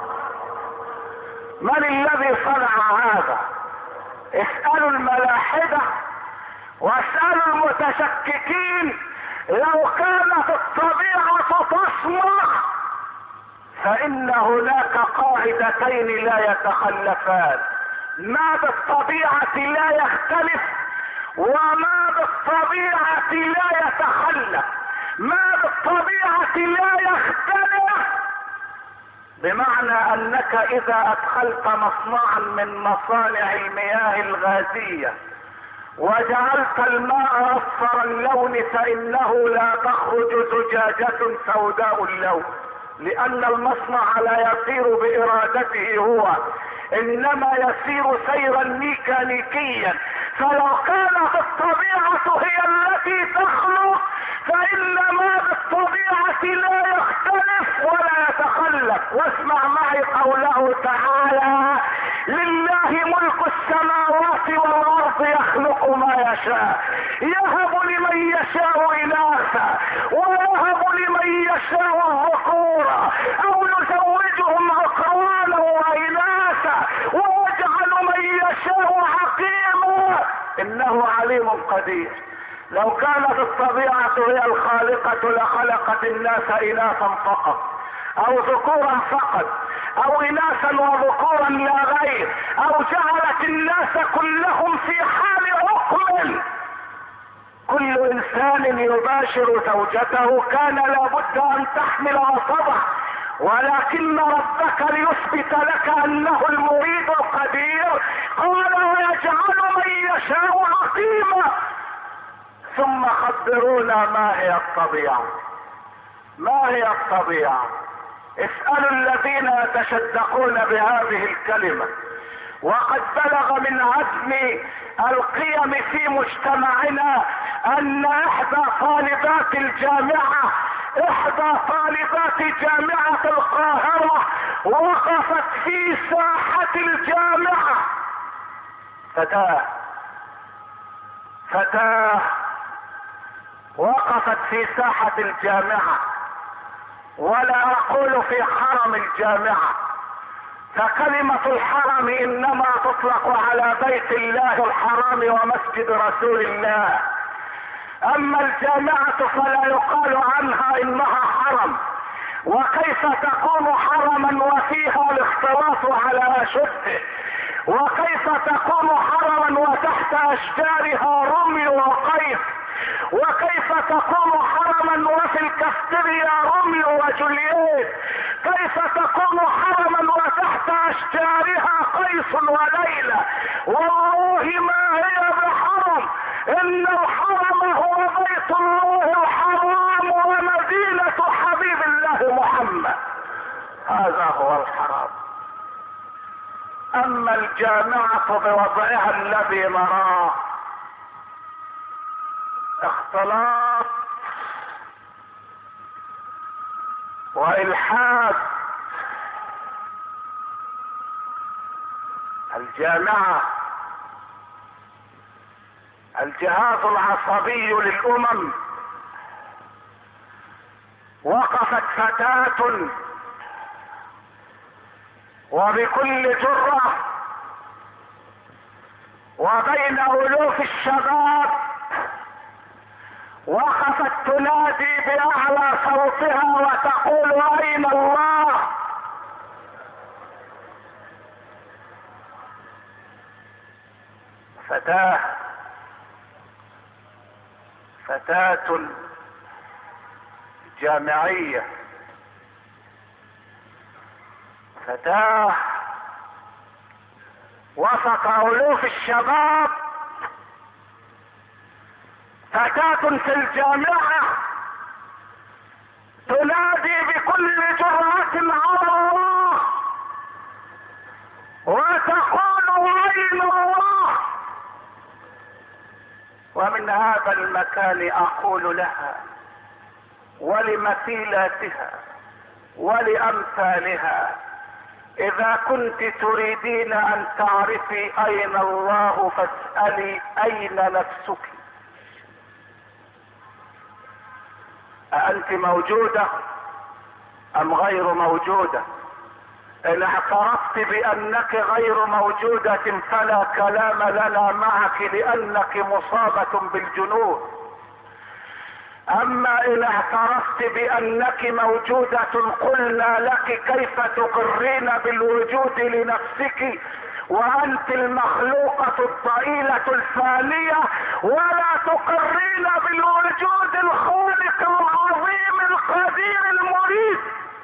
من الذي صنع هذا؟ اسألوا الملاحدة واسألوا المتشككين. لو كانت الطبيعة تصنع فإن هناك قاعدتين لا يتخلفان: ما بالطبيعة لا يختلف، وما بالطبيعة لا يتخلف. ما بالطبيعة لا يختلف بمعنى انك اذا ادخلت مصنعا من مصانع المياه الغازية وجعلت الماء اصفر اللون فانه لا تخرج زجاجة سوداء اللون، لان المصنع لا يسير بارادته هو، انما يسير سيرا ميكانيكيا. فلو كانت الطبيعة هي التي تخلق فإن ما بالطبيعة لا يختلف ولا يتخلف. واسمع معي قوله تعالى: لله ملك السماوات والأرض يخلق ما يشاء يهب لمن يشاء إناثا ويهب لمن يشاء الذكورا أو يزوجهم ذكرانا وإناثا ويجعل من يشاء عقيما إنه عليم قدير. لو كانت الطبيعة هي الخالقة لخلقت الناس إناثا فقط أو ذكورا فقط أو إناثا وذكورا لا غير، أو جعلت الناس كلهم في حال حكم كل إنسان يباشر زوجته كان لابد أن تحمل وتضع، ولكن ربك ليثبت لك أنه المريد القدير قال: ويجعل من يشاء عقيما. ثم خبرونا ما هي الطبيعة؟ ما هي الطبيعة؟ اسألوا الذين يتشدقون بهذه الكلمة. وقد بلغ من عزم القيم في مجتمعنا ان احدى طالبات الجامعة احدى طالبات جامعة القاهرة وقفت في ساحة الجامعة. فتاة فتاة وقفت في ساحة الجامعة، ولا اقول في حرم الجامعة، فكلمة الحرم انما تطلق على بيت الله الحرام ومسجد رسول الله، اما الجامعة فلا يقال عنها انها حرم. وكيف تكون حرما وفيها الاختلاط على اشده؟ وكيف تكون حرما وتحت اشجارها رمي وقيس؟ وكيف تكون حرما وفي الكافتيريا روميو وجولييت؟ كيف تكون حرما وتحت اشجارها قيس وليلى؟ والله ما هي بحرم، ان الحرم هو بيت الله الحرام ومدينة حبيب الله محمد، هذا هو الحرام. اما الجامعة بوضعها الذي نراه اختلاط والحاد. الجامعة الجهاز العصبي للامم. وقفت فتاة وبكل جرة وبين الوف الشباب وقفت تنادي باعلى صوتها وتقول: اين الله؟ فتاة فتاة جامعية، فتاة وسط الوف الشباب، فتاة في الجامعة تنادي بكل جرأة على الله وتقول: أين الله؟ ومن هذا المكان أقول لها ولمثيلاتها ولأمثالها: إذا كنت تريدين أن تعرفي أين الله فاسألي أين نفسك. أأنت موجودة أم غير موجودة؟ إن اعترفت بأنك غير موجودة فلا كلام لنا معك لأنك مصابة بالجنون. أما إن اعترفت بأنك موجودة قلنا لك كيف تقرين بالوجود لنفسك وأنت المخلوقة الضئيلة الفانية، ولا تقرين بالوجود الخالق العظيم القدير المريد؟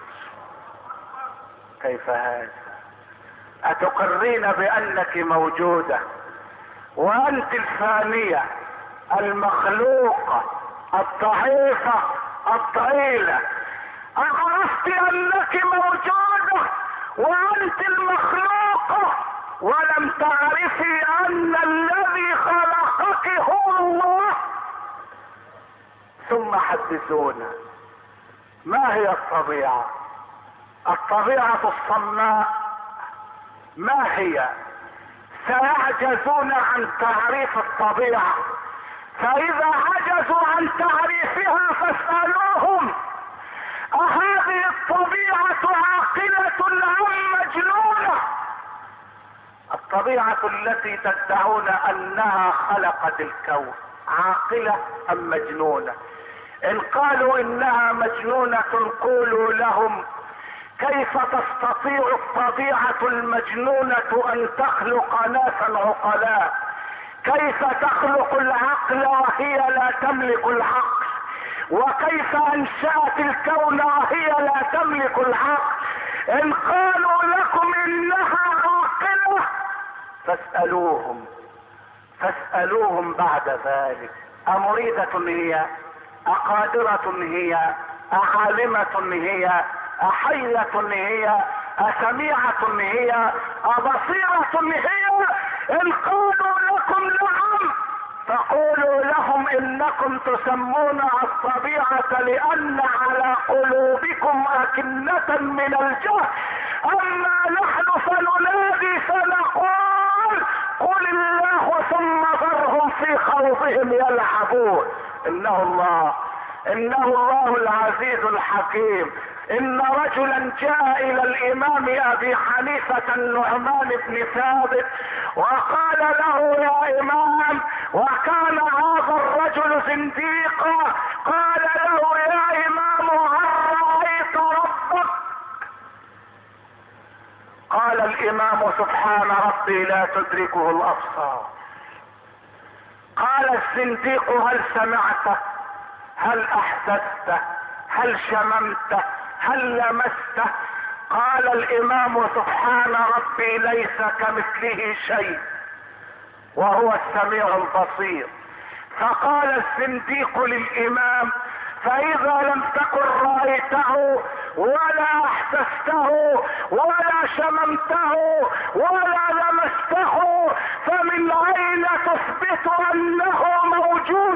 كيف هذا؟ أتقرين بأنك موجودة وأنت الفانية المخلوقة الضعيفة الضئيلة؟ أعرفت أنك موجودة وأنت المخلوقة ولم تعرفي أن الذي خلقك هو الله؟ ثم حدثونا، ما هي الطبيعة؟ الطبيعة الصماء ما هي؟ سيعجزون عن تعريف الطبيعة، فإذا عجزوا عن تعريفها فاسألوهم أهذه الطبيعة عاقلة أم مجنونة؟ الطبيعة التي تدعون أنها خلقت الكون عاقلة أم مجنونة؟ إن قالوا إنها مجنونة قولوا لهم كيف تستطيع الطبيعة المجنونة أن تخلق ناسا عقلاء؟ كيف تخلق العقل وهي لا تملك العقل؟ وكيف أنشأت الكون وهي لا تملك العقل؟ إن قالوا لكم إنها عاقلة فاسألوهم فاسألوهم بعد ذلك أمريدة هي؟ أقادرة هي؟ أعالمة هي؟ أحية هي؟ أسميعة هي؟ أبصيرة هي؟ إن قالوا لكم نعم فقولوا لهم إنكم تسمونها الطبيعة لأن على قلوبكم أكنة من الجهل، أما نحن فننادي فنقول قل الله ثم ذرهم في خوضهم يلعبون. إنه الله إنه الله العزيز الحكيم. إن رجلا جاء إلى الإمام أبي حنيفة النعمان بن ثابت وقال له يا إمام، وكان هذا الرجل زنديقا، قال له يا إمام هل رأيت ربك؟ قال الإمام سبحان ربي لا تدركه الأبصار. قال الزنديق هل سمعته؟ هل أحسسته؟ هل شممته؟ هل لمسته؟ قال الإمام سبحان ربي ليس كمثله شيء وهو السميع البصير. فقال الزنديق للإمام فإذا لم تكن رأيته ولا احسسته ولا شممته ولا لمسته فمن أين تثبت أنه موجود؟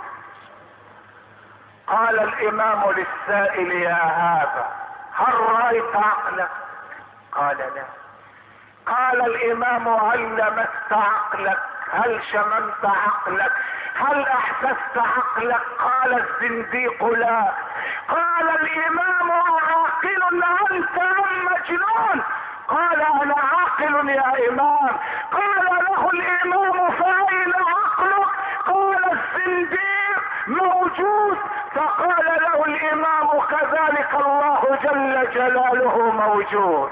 قال الإمام للسائل يا هذا هل رأيت عقلك؟ قال لا. قال الإمام هل لمست عقلك؟ هل شممت عقلك؟ هل احسست عقلك؟ قال الزنديق لا. قال الإمام عاقل انت ام مجنون؟ قال انا عاقل يا امام. قال له الامام فاين عقلك؟ قال الزنديق موجود. فقال له الامام كذلك الله جل جلاله موجود.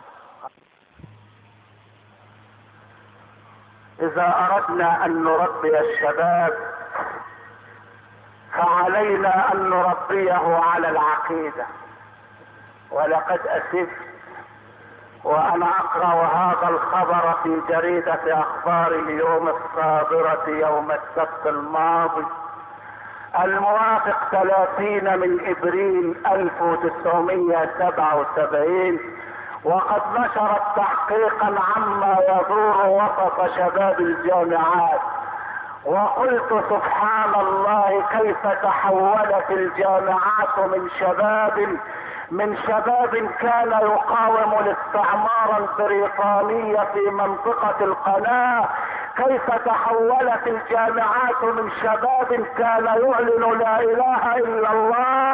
اذا اردنا ان نربي الشباب فعلينا ان نربيه على العقيدة. ولقد اسفت وانا اقرأ هذا الخبر في جريدة اخبار اليوم الصادرة يوم السبت الماضي الموافق ثلاثين من ابريل الف وتسعمائة وسبعة وسبعين، وقد نشرت تحقيقا عما يدور وسط شباب الجامعات. وقلت سبحان الله كيف تحولت الجامعات من شباب من شباب كان يقاوم الاستعمار البريطاني في منطقة القناة، كيف تحولت الجامعات من شباب كان يعلن لا اله الا الله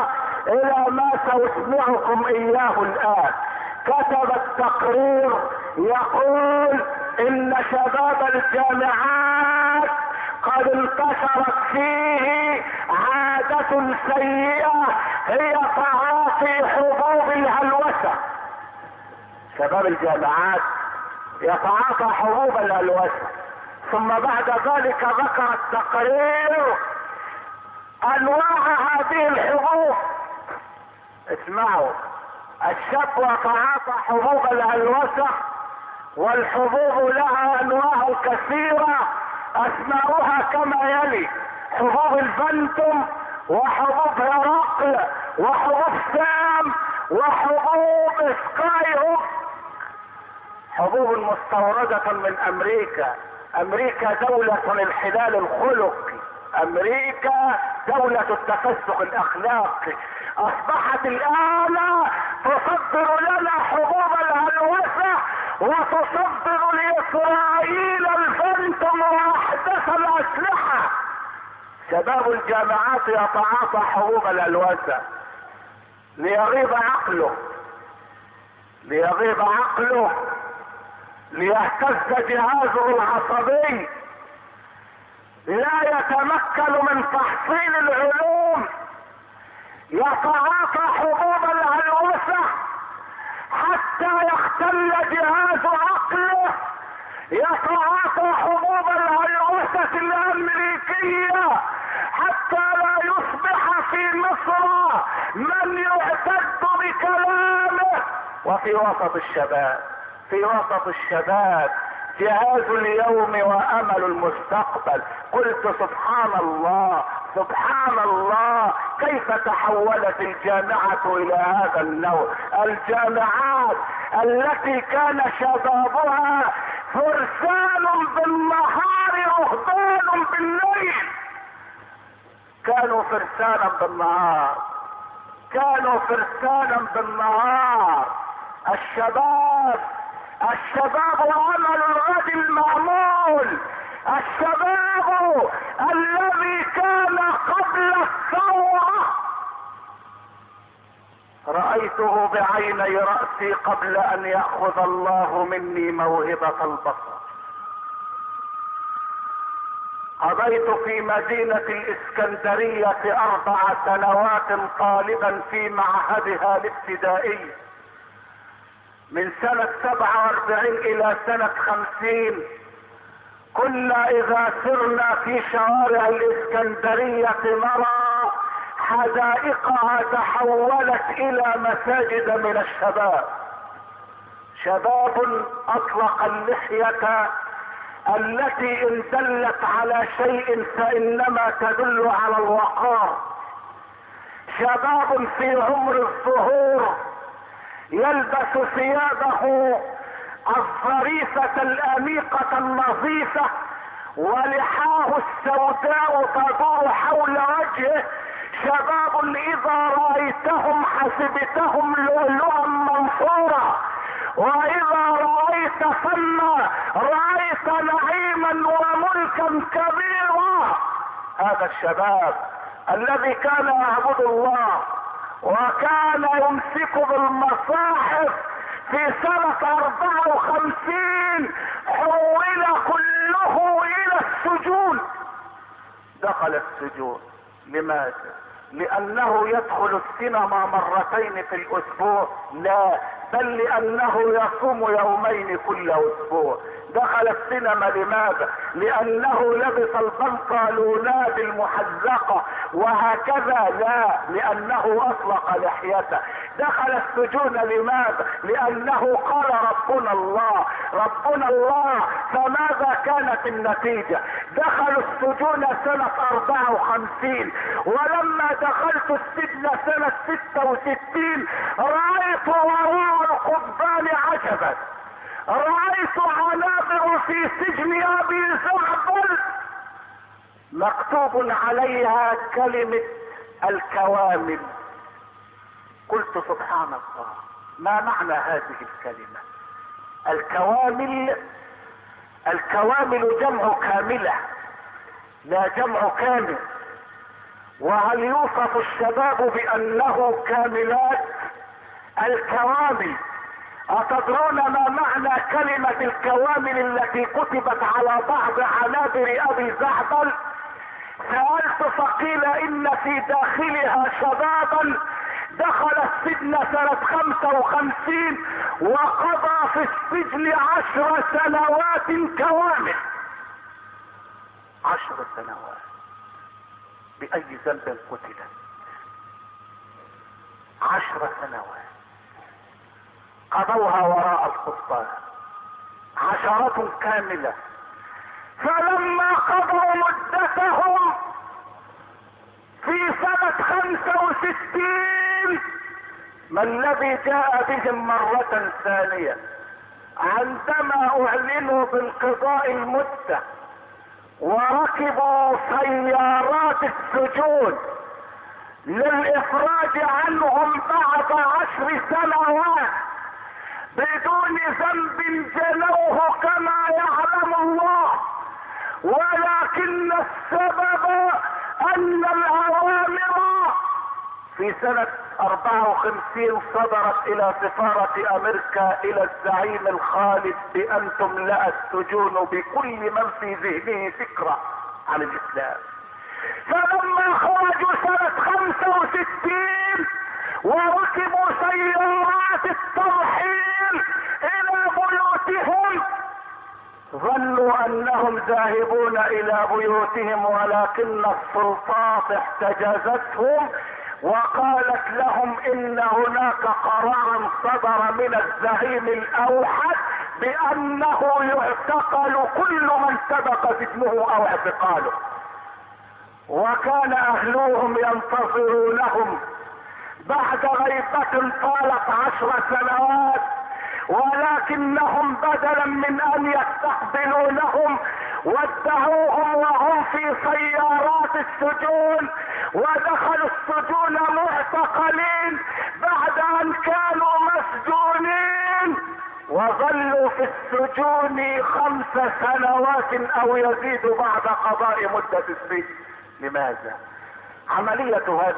الى ما ساسمعكم اياه الان. كتب التقرير يقول ان شباب الجامعات قد انتشرت فيه عادة سيئة هي تعاطي حبوب الهلوسة. شباب الجامعات يتعاطى حبوب الهلوسة. ثم بعد ذلك ذكر التقرير انواع هذه الحبوب. اسمعوا، الشاب يتعاطى حبوب الهلوسة، والحبوب لها انواع كثيرة اسماؤها كما يلي: حبوب الفانتوم، وحبوب هرقل، وحبوب سام، وحبوب سكاي هوك. حبوب مستوردة من امريكا. امريكا دولة الانحلال الخلقي، امريكا دولة التفسق الاخلاقي. اصبحت الان تصدر لنا حبوب الهلوسة وتصدر لاسرائيل الفانتوم واحدث الاسلحة. شباب الجامعات يتعاطى حبوب الهلوسة ليغيب عقله، ليغيب عقله ليهتز جهازه العصبي، لا يتمكن من تحصيل العلوم. يتعاطى حبوب الهلوسة حتى يختل جهاز عقله. يتعاطى حبوب الهلوسة الامريكية حتى لا يصبح في مصر من يعتد بكلامه. وفي وسط الشباب، في وسط الشباب جهاز اليوم وامل المستقبل. قلت سبحان الله، سبحان الله، كيف تحولت الجامعة الى هذا النوع. الجامعات التي كان شبابها فرسان بالنهار رهبان بالليل، كانوا فرسانا بالنهار، كانوا فرسانا بالنهار. الشباب، الشباب عمل الغد المأمول، الشباب الذي كان قبل الثورة. رأيته بعيني رأسي قبل ان يأخذ الله مني موهبة البصر. قضيت في مدينة الاسكندرية اربع سنوات طالبا في معهدها الابتدائي، من سنة سبعة واربعين الى سنة خمسين. كنا اذا سرنا في شوارع الاسكندرية نرى حدائقها تحولت الى مساجد من الشباب. شباب اطلق اللحية التي ان دلت على شيء فانما تدل على الوقار. شباب في عمر الظهور يلبس ثيابه الظريفة الأنيقة النظيفة ولحاه السوداء تدور حول وجهه. شباب إذا رأيتهم حسبتهم لؤلؤا منصورا، وإذا رأيت ثم رأيت نعيما وملكا كبيرا. هذا الشباب الذي كان يعبد الله وكان يمسك بالمصاحف في سنة اربعة وخمسين حول كله الى السجون. دخل السجون لماذا؟ لانه يدخل السينما مرتين في الاسبوع؟ لا، بل لانه يصوم يومين كل اسبوع. دخل السينما لماذا؟ لانه لبس البنطلونات المحزقة وهكذا؟ لا، لانه اطلق لحيته. دخل السجون لماذا؟ لانه قال ربنا الله، ربنا الله. فماذا كانت النتيجة؟ دخلوا السجون سنة اربعة وخمسين، ولما دخلت السجن سنة ستة وستين رأيت وراء القضبان عجبا. رأيت عنابر في سجن ابي زعبل مكتوب عليها كلمة الكوامل. قلت سبحان الله، ما معنى هذه الكلمة الكوامل؟ الكوامل جمع كاملة لا جمع كامل، وهل يوصف الشباب بانه كاملات؟ الكوامل. اتدرون ما معنى كلمة الكوامل التي كتبت على بعض عنابر ابي زعبل؟ سألت فقيل ان في داخلها شبابا دخل السجن سنة خمسة وخمسين وقضى في السجن عشر سنوات كوامل. عشر سنوات بأي ذنب قتل؟ عشر سنوات قضوها وراء القضبان، عشرة كاملة. فلما قضوا مدتهم في سنة خمسة وستين ما الذي جاء بهم مرة ثانية؟ عندما اعلنوا بانقضاء المدة وركبوا سيارات السجون للافراج عنهم بعد عشر سنوات بدون ذنب جنوه كما يعلم الله، ولكن السبب ان الاوامر في سنة اربعة وخمسين صدرت الى سفارة امريكا الى الزعيم الخالد بان تملأ السجون بكل من في ذهنه فكرة عن الاسلام. فلما خرجوا سنة خمسة وستين وركبوا سيارات الترحيل الى بيوتهم ظنوا انهم ذاهبون الى بيوتهم، ولكن السلطات احتجزتهم وقالت لهم ان هناك قرارا صدر من الزعيم الاوحد بانه يعتقل كل من سبق سجنه او اعتقاله. وكان اهلهم ينتظرونهم بعد غيبة طالت عشر سنوات، ولكنهم بدلا من ان يستقبلونهم ودعوهم وهم في سيارات السجون ودخلوا السجون معتقلين بعد ان كانوا مسجونين، وظلوا في السجون خمس سنوات او يزيد بعد قضاء مدة السجن. لماذا؟ عملية هذا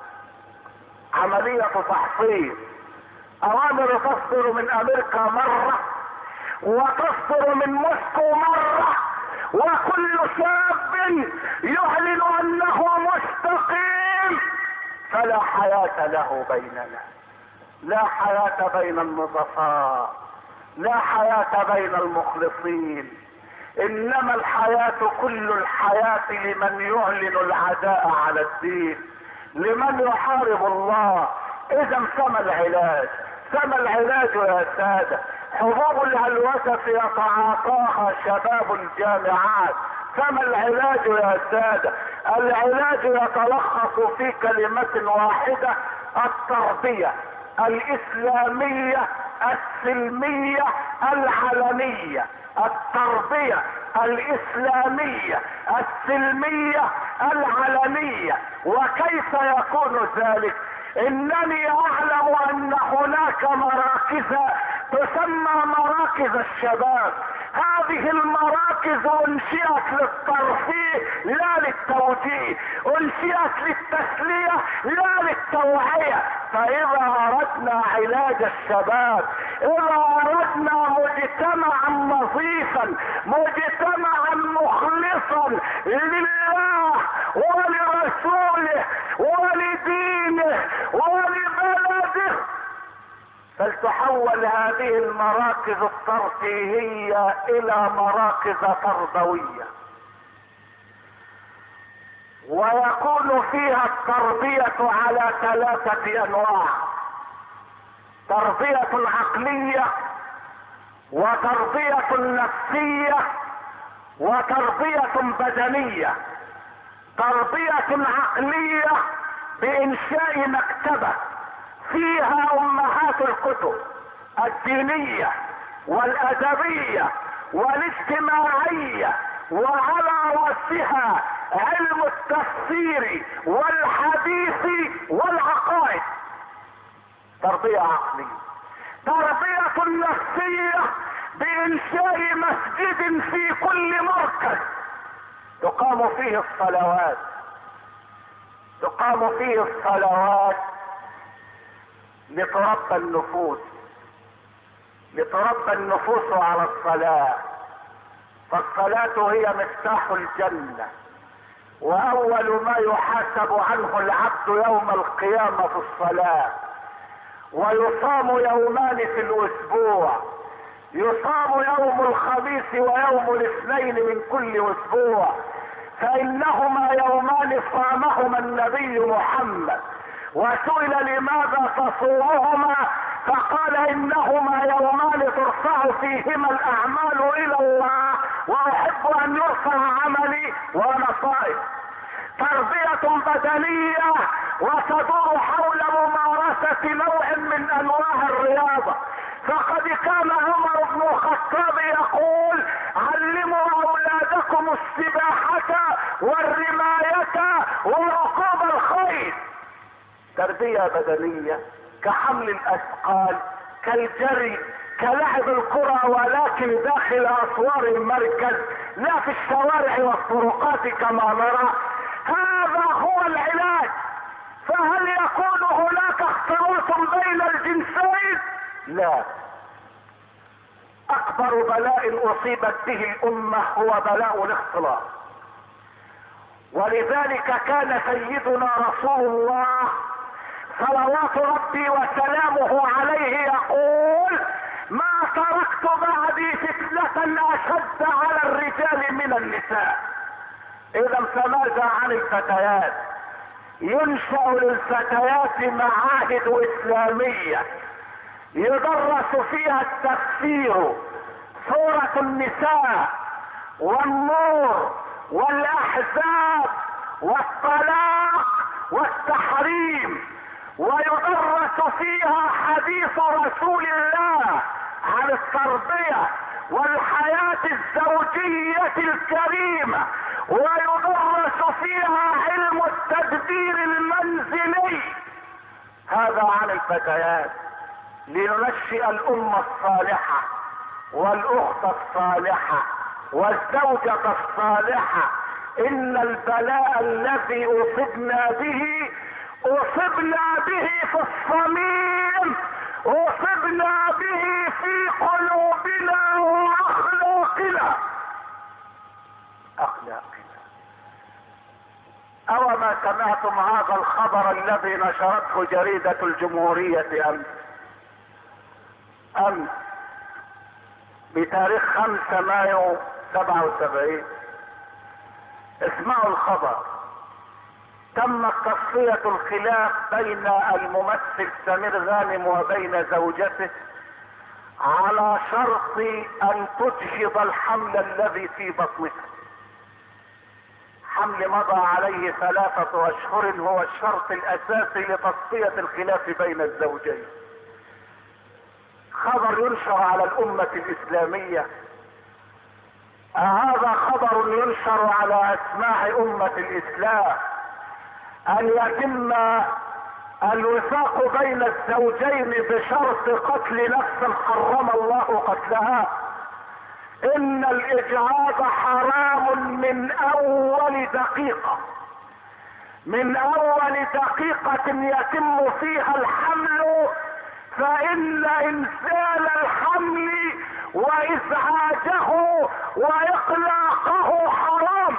عملية تحصيل. اوامر تصدر من امريكا مرة وتصدر من موسكو مرة، وكل شاب يعلن انه مستقيم فلا حياة له بيننا، لا حياة بين النظفاء، لا حياة بين المخلصين، انما الحياة كل الحياة لمن يعلن العداء على الدين، لمن يحارب الله. اذا فما العلاج؟ فما العلاج يا سادة؟ حبوب الهلوسة يتعاطاها شباب الجامعات. فما العلاج يا سادة؟ العلاج يتلخص في كلمة واحدة: التربية الاسلامية السلمية العلنية. التربية الاسلامية السلمية العلنية. وكيف يكون ذلك؟ انني اعلم ان هناك مراكز تسمى مراكز الشباب. هذه المراكز انشئت للترفيه لا للتوجيه، انشئت للتسلية لا للتوعية. فاذا اردنا علاج الشباب، اذا اردنا مجتمعا نظيفا، مجتمعا مخلصا لله ولرسوله ولدينه ولبلده، فلتحول هذه المراكز الترفيهية الى مراكز تربوية، ويكون فيها التربية على ثلاثة انواع: تربية عقلية وتربية نفسية وتربية بدنية. تربية عقلية بانشاء مكتبة فيها امهات الكتب الدينية والادبية والاجتماعية، وعلى رأسها علم التفسير والحديث والعقائد. تربية عقلية. تربية نفسية بانشاء مسجد في كل مركز تقام فيه الصلوات، تقام فيه الصلوات لتربى النفوس، لتربى النفوس على الصلاة. فالصلاة هي مفتاح الجنة، واول ما يحاسب عنه العبد يوم القيامة في الصلاة. ويصام يومان في الاسبوع، يصام يوم الخميس ويوم الاثنين من كل اسبوع، فانهما يومان صامهما النبي محمد. وسئل لماذا تصومهما فقال انهما يومان ترفع فيهما الاعمال الى الله، واحب ان يرفع عملي وانا صائم. تربية بدنية وتدور حول ممارسة نوع من انواع الرياضة. فقد كان عمر بن الخطاب يقول علموا اولادكم السباحة والرماية وركوب الخيل. تربية بدنية كحمل الاثقال، كالجري، كلعب الكرة، ولكن داخل اسوار المركز لا في الشوارع والطرقات كما نرى. هذا هو العلاج. فهل يكون هناك اختلاط بين الجنسين؟ لا. اكبر بلاء اصيبت به الامة هو بلاء الاختلاط. ولذلك كان سيدنا رسول الله صلوات ربي وسلامه عليه يقول ما تركت بعدي فتنة اشد على الرجال من النساء. اذا فماذا عن الفتيات؟ ينشأ للفتيات معاهد اسلامية يدرس فيها التفسير، سورة النساء والنور والاحزاب والطلاق والتحريم، ويدرس فيها حديث رسول الله عن التربية والحياة الزوجية الكريمة، ويدرس فيها علم التدبير المنزلي. هذا عن الفتيات لننشئ الأمة الصالحة والأخت الصالحة والزوجة الصالحة. إن البلاء الذي أصبنا به أصبنا به في الصميم، أصبنا به في قلوبنا وأخلاقنا. أخلاقنا. أو ما سمعتم هذا الخبر الذي نشرته جريدة الجمهورية أمس أمس بتاريخ خمسة مايو سبعة وسبعين؟ اسمعوا الخبر. تمت تصفية الخلاف بين الممثل سمير غانم وبين زوجته على شرط ان تجهض الحمل الذي في بطنها. حمل مضى عليه ثلاثة اشهر هو الشرط الاساسي لتصفية الخلاف بين الزوجين. خبر ينشر على الامة الاسلامية. هذا خبر ينشر على اسماع امة الاسلام ان يتم الوفاق بين الزوجين بشرط قتل نفس حرم الله قتلها. ان الاجهاض حرام من اول دقيقة، من اول دقيقة يتم فيها الحمل، فان انزال الحمل وازعاجه واقلاقه حرام،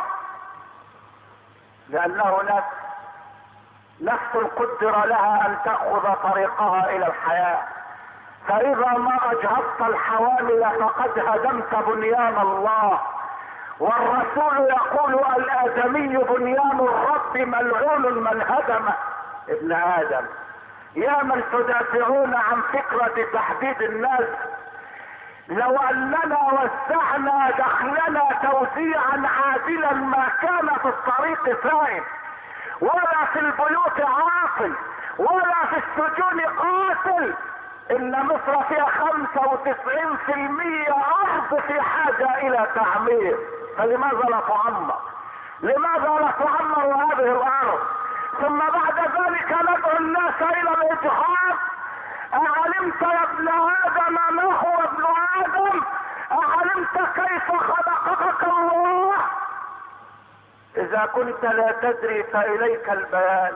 لانه نفس نفس قدر لها ان تأخذ طريقها الى الحياة. فاذا ما اجهضت الحوامل فقد هدمت بنيان الله. والرسول يقول الادمي بنيان الرب ملعون من هدمه. ابن ادم، يا من تدافعون عن فكرة تحديد الناس، لو اننا وزعنا دخلنا توزيعا عادلا ما كان في الطريق فائد، ولا في البيوت عاقل، ولا في السجون قاتل. ان مصر فيها خمسة وتسعين في المية ارض في حاجة الى تعمير، فلماذا لا تعمر؟ لماذا لا تعمر هذه الارض؟ ثم بعد ذلك ندعو الناس الى الاجهاض. اعلمت يا ابن ادم ما هو ابن ادم؟ اعلمت كيف خلقك الله؟ اذا كنت لا تدري فاليك البيان.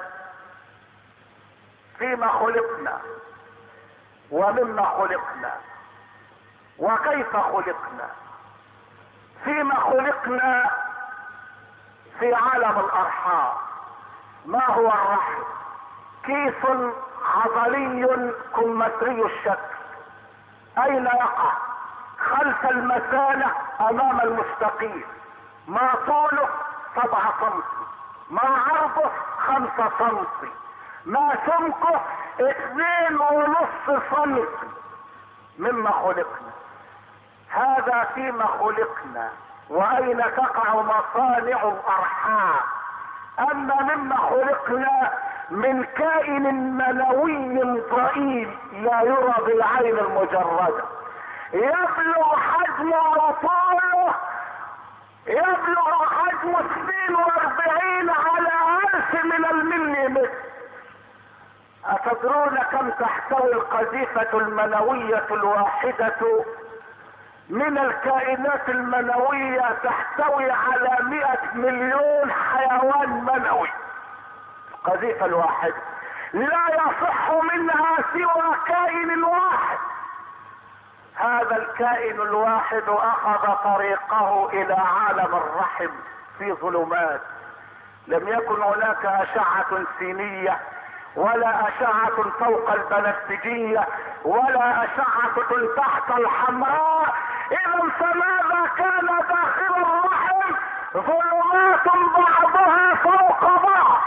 فيما خلقنا ومما خلقنا وكيف خلقنا. فيما خلقنا في عالم الارحام. ما هو الرحم؟ كيس عضلي كمثري الشكل. اين يقع؟ خلف المثانة امام المستقيم. ما طوله سبعة سنتي، ما عرضه خمسة سنتي، ما سمكه اثنين ونص سنتي. مما خلقنا. هذا فيما خلقنا. واين تقع مصانع الارحام. اما مما خلقنا من كائن منوي ضئيل لا يرى بالعين المجردة، يبلغ حجمه وطوله يبلغ حجم اثنين واربعين على الف من المليمتر. اتدرون كم تحتوي القذيفة المنوية الواحدة من الكائنات المنوية؟ تحتوي على مئة مليون حيوان منوي. القذيفة الواحدة لا يصح منها سوى كائن واحد. هذا الكائن الواحد اخذ طريقه الى عالم الرحم في ظلمات. لم يكن هناك اشعة سينية ولا اشعة فوق البنفسجية ولا اشعة تحت الحمراء. اذا فماذا كان داخل الرحم؟ ظلمات بعضها فوق بعض.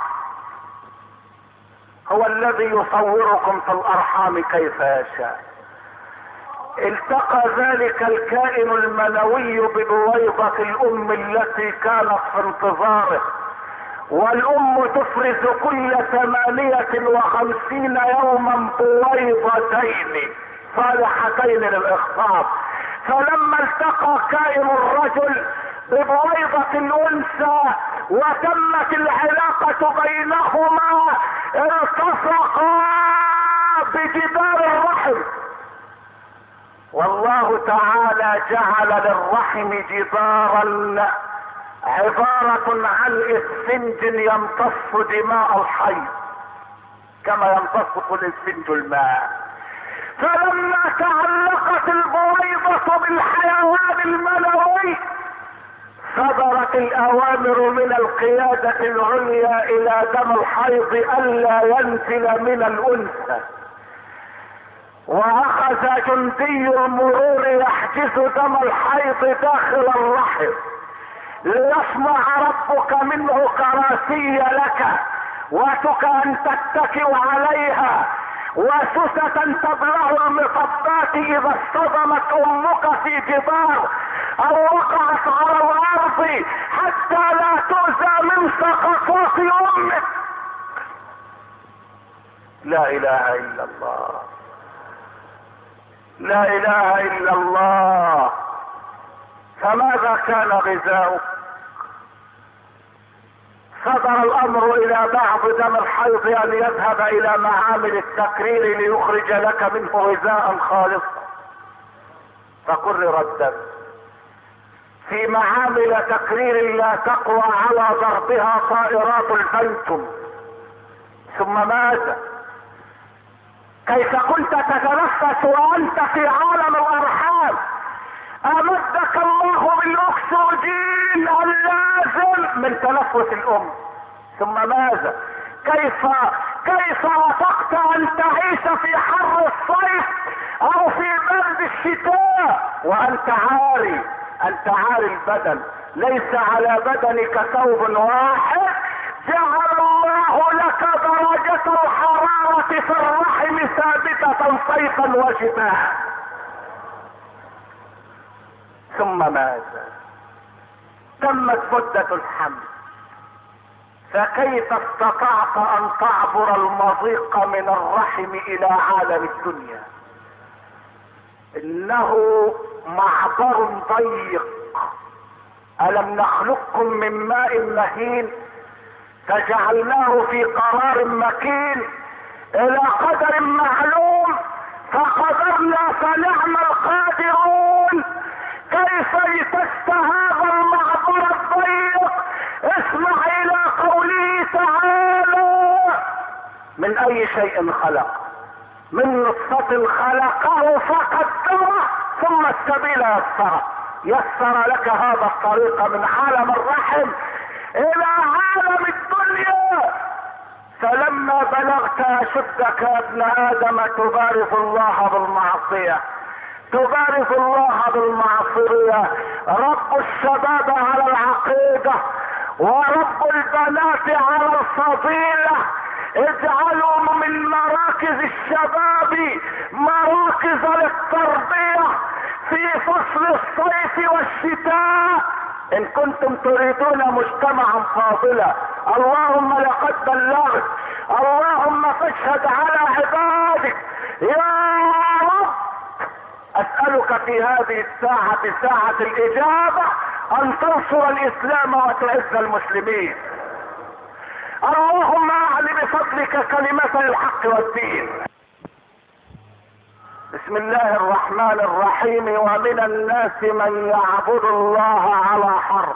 هو الذي يصوركم في الارحام كيف يشاء. التقى ذلك الكائن المنوي ببويضة الام التي كانت في انتظاره، والام تفرز كل ثمانية وخمسين يوما بويضتين صالحتين للاخصاب. فلما التقى كائن الرجل ببويضة الانثى وتمت العلاقة بينهما، التصقا بجدار الرحم. والله تعالى جعل للرحم جدارا عبارة عن اسفنج يمتص دماء الحي كما يمتص الاسفنج الماء. فلما تعلقت البويضة بالحيوان المنوي صدرت الاوامر من القيادة العليا الى دم الحيض الا ينزل من الانثى. واخذ جندي المرور يحجز دم الحيض داخل الرحم ليصنع ربك منه كراسي لك واتك ان تتكئ عليها وسوسة تبلغ المصبات اذا اصطدمت امك في جدار او وقعت على الارض حتى لا تؤذى من سقطات امك. لا اله الا الله، لا اله الا الله. فماذا كان غذاؤك؟ صدر الامر الى بعض دم الحيض ان يذهب الى معامل التكرير ليخرج لك منه غذاء خالصا، فقرر الدم في معامل تكرير لا تقوى على ضربها طائرات البنتم. ثم ماذا؟ كيف كنت تتنفس وانت في عالم الارحام؟ امدك الله بالاكسجين اللازم من تنفس الام. ثم ماذا؟ كيف كيف وافقت ان تعيش في حر الصيف او في برد الشتاء وانت عاري؟ انت عاري البدن، ليس على بدنك ثوب واحد. جعل الله لك درجة الحرارة في الرحم ثابتة صيفا وشتاء. ثم ماذا؟ تمت مدة الحمل، فكيف استطعت ان تعبر المضيق من الرحم الى عالم الدنيا؟ انه معبر ضيق. الم نخلقكم من ماء مهين فجعلناه في قرار مكين الى قدر معلوم فقدرنا فنعم القادرون. كيف لتست هذا المعبر الضيق؟ اسمع من اي شيء خلق؟ من نطفة خلقه فقدره ثم السبيل يسره. يسر لك هذا الطريق من عالم الرحم الى عالم الدنيا. فلما بلغت اشدك يا ابن ادم تبارز الله بالمعصية، تبارز الله بالمعصية. رب الشباب على العقيدة ورب البنات على الفضيلة. اجعلوا من مراكز الشباب مراكز للتربية في فصل الصيف والشتاء ان كنتم تريدون مجتمعا فاضلا. اللهم لقد بلغت، اللهم فاشهد على عبادك. يا رب اسألك في هذه الساعة، ساعة الاجابة، ان تنصر الاسلام وتعز المسلمين. اللهم اعل بفضلك كلمة الحق والدين. بسم الله الرحمن الرحيم. ومن الناس من يعبد الله على حرف،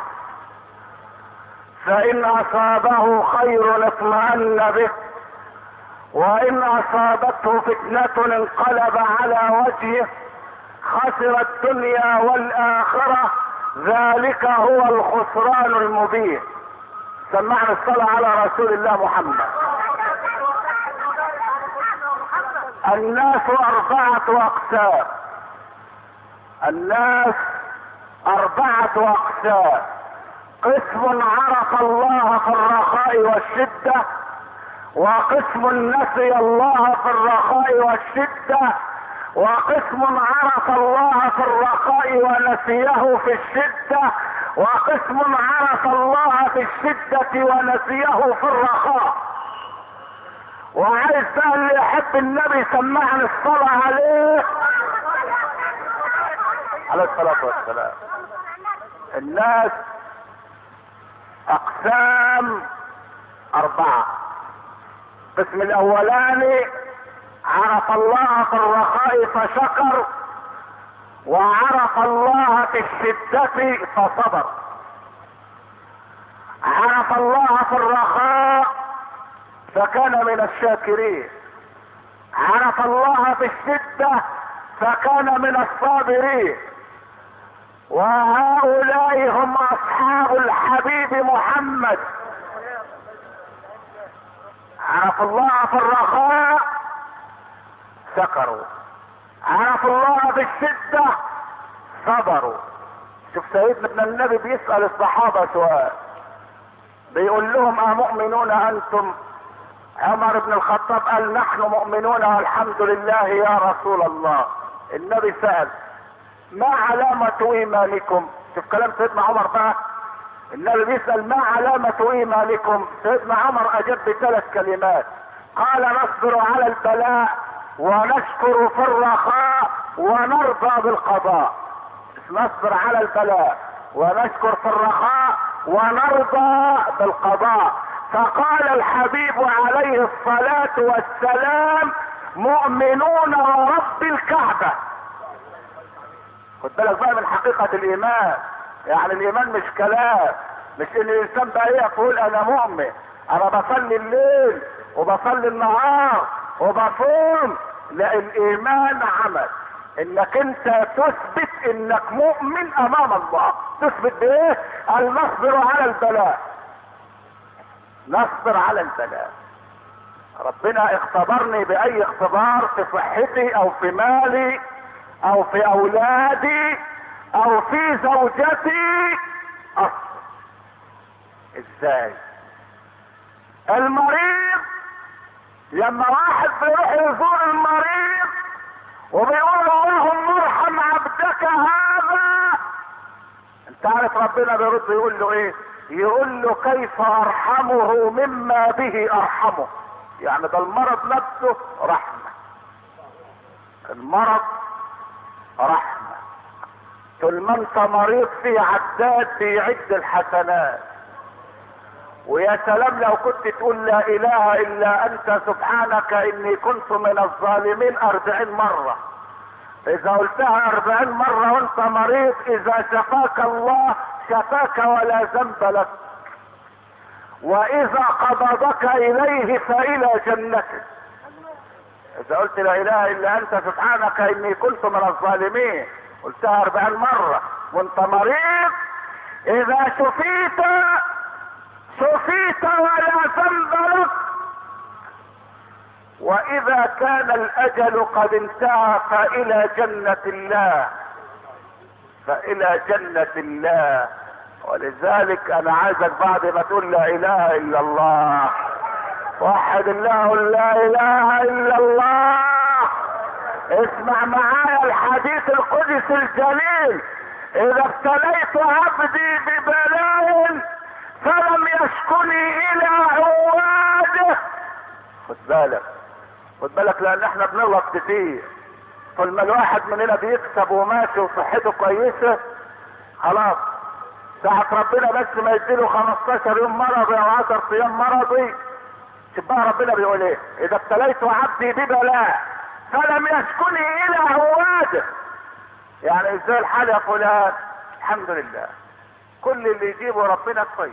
فإن أصابه خير اطمأن به، وإن أصابته فتنة انقلب على وجهه، خسر الدنيا والآخرة، ذلك هو الخسران المبين. سمعنا الصلاة على رسول الله محمد. الناس أربعة أقسام، الناس أربعة أقسام. قسم عرف الله في الرخاء والشدة، وقسم نسي الله في الرخاء والشدة، وقسم عرف الله في الرخاء ونسيه في الشدة، وقسم عرف الله في الشدة ونسيه في الرخاء. وعايز بقى اللي يحب النبي سمعني الصلاة عليه عليه الصلاة والسلام. الناس اقسام اربعة. القسم الاولاني عرف الله في الرخاء فشكر، وعرف الله في الشدة فصبر. عرف الله في الرخاء فكان من الشاكرين، عرف الله في الشدة فكان من الصابرين. وهؤلاء هم اصحاب الحبيب محمد. عرف الله في الرخاء شكروا، عرف الله في الشدة صبروا. شوف سيدنا النبي بيسأل الصحابة سؤال، بيقول لهم أمؤمنون أنتم؟ عمر بن الخطاب قال نحن مؤمنون والحمد لله يا رسول الله. النبي سأل ما علامة ايمانكم؟ شوف كلام سيدنا عمر بقى. النبي بيسأل ما علامة ايمانكم؟ سيدنا عمر اجاب بثلاث كلمات، قال نصبر على البلاء ونشكر في الرخاء ونرضى بالقضاء. نصبر على البلاء ونشكر في الرخاء ونرضى بالقضاء. فقال الحبيب عليه الصلاة والسلام مؤمنون ورب الكعبة. خد بالك بقى من حقيقة الايمان. يعني الايمان مش كلام، مش ان الانسان بقى يقول انا مؤمن، انا بصلي الليل وبصلي النهار وبصوم. لا، الايمان عمل، انك انت تثبت انك مؤمن امام الله. تثبت بايه؟ النصبر على البلاء، نصبر على البلاء. ربنا اختبرني باي اختبار، في صحتي او في مالي او في اولادي او في زوجتي، اصبر. ازاي؟ المريض لما واحد بيروح يزور المريض وبيقول اللهم ارحم عبدك هذا، انت عارف ربنا بيرد يقول له ايه؟ يقول له كيف ارحمه مما به ارحمه. يعني ده المرض نفسه رحمة، المرض رحمة. طول ما انت مريض في عداد بيعد الحسنات. ويا سلام لو كنت تقول لا اله الا انت سبحانك اني كنت من الظالمين اربعين مرة. اذا قلتها اربعين مرة وانت مريض، اذا شفاك الله شفاك ولا ذنب لك. واذا قبضك اليه فالى جنته. اذا قلت لا اله الا انت سبحانك اني كنت من الظالمين، قلتها اربعين مرة وانت مريض، اذا شفيت شفيت ولا ذنب لك، واذا كان الاجل قد انتهى فالى جنة الله، فالى جنة الله. ولذلك انا عايزك بعد ما تقول لا اله الا الله، وحد الله لا اله الا الله، اسمع معايا الحديث القدسي الجليل: اذا ابتليت عبدي ببلاء فلم يشكني الى عواده. خد بالك خد بالك لان احنا بنغلط كتير. طول ما الواحد مننا بيكسب وماشي وصحته كويسه خلاص، ساعة ربنا بس ما يديله خمستاشر يوم مرضي او عشر ايام مرضي، شوف بقى ربنا بيقول ايه: اذا ابتليت عبدي ببلاء فلم يشكني الى عواده. يعني ازاي الحال يا فلان؟ الحمد لله، كل اللي يجيبه ربنا كويس،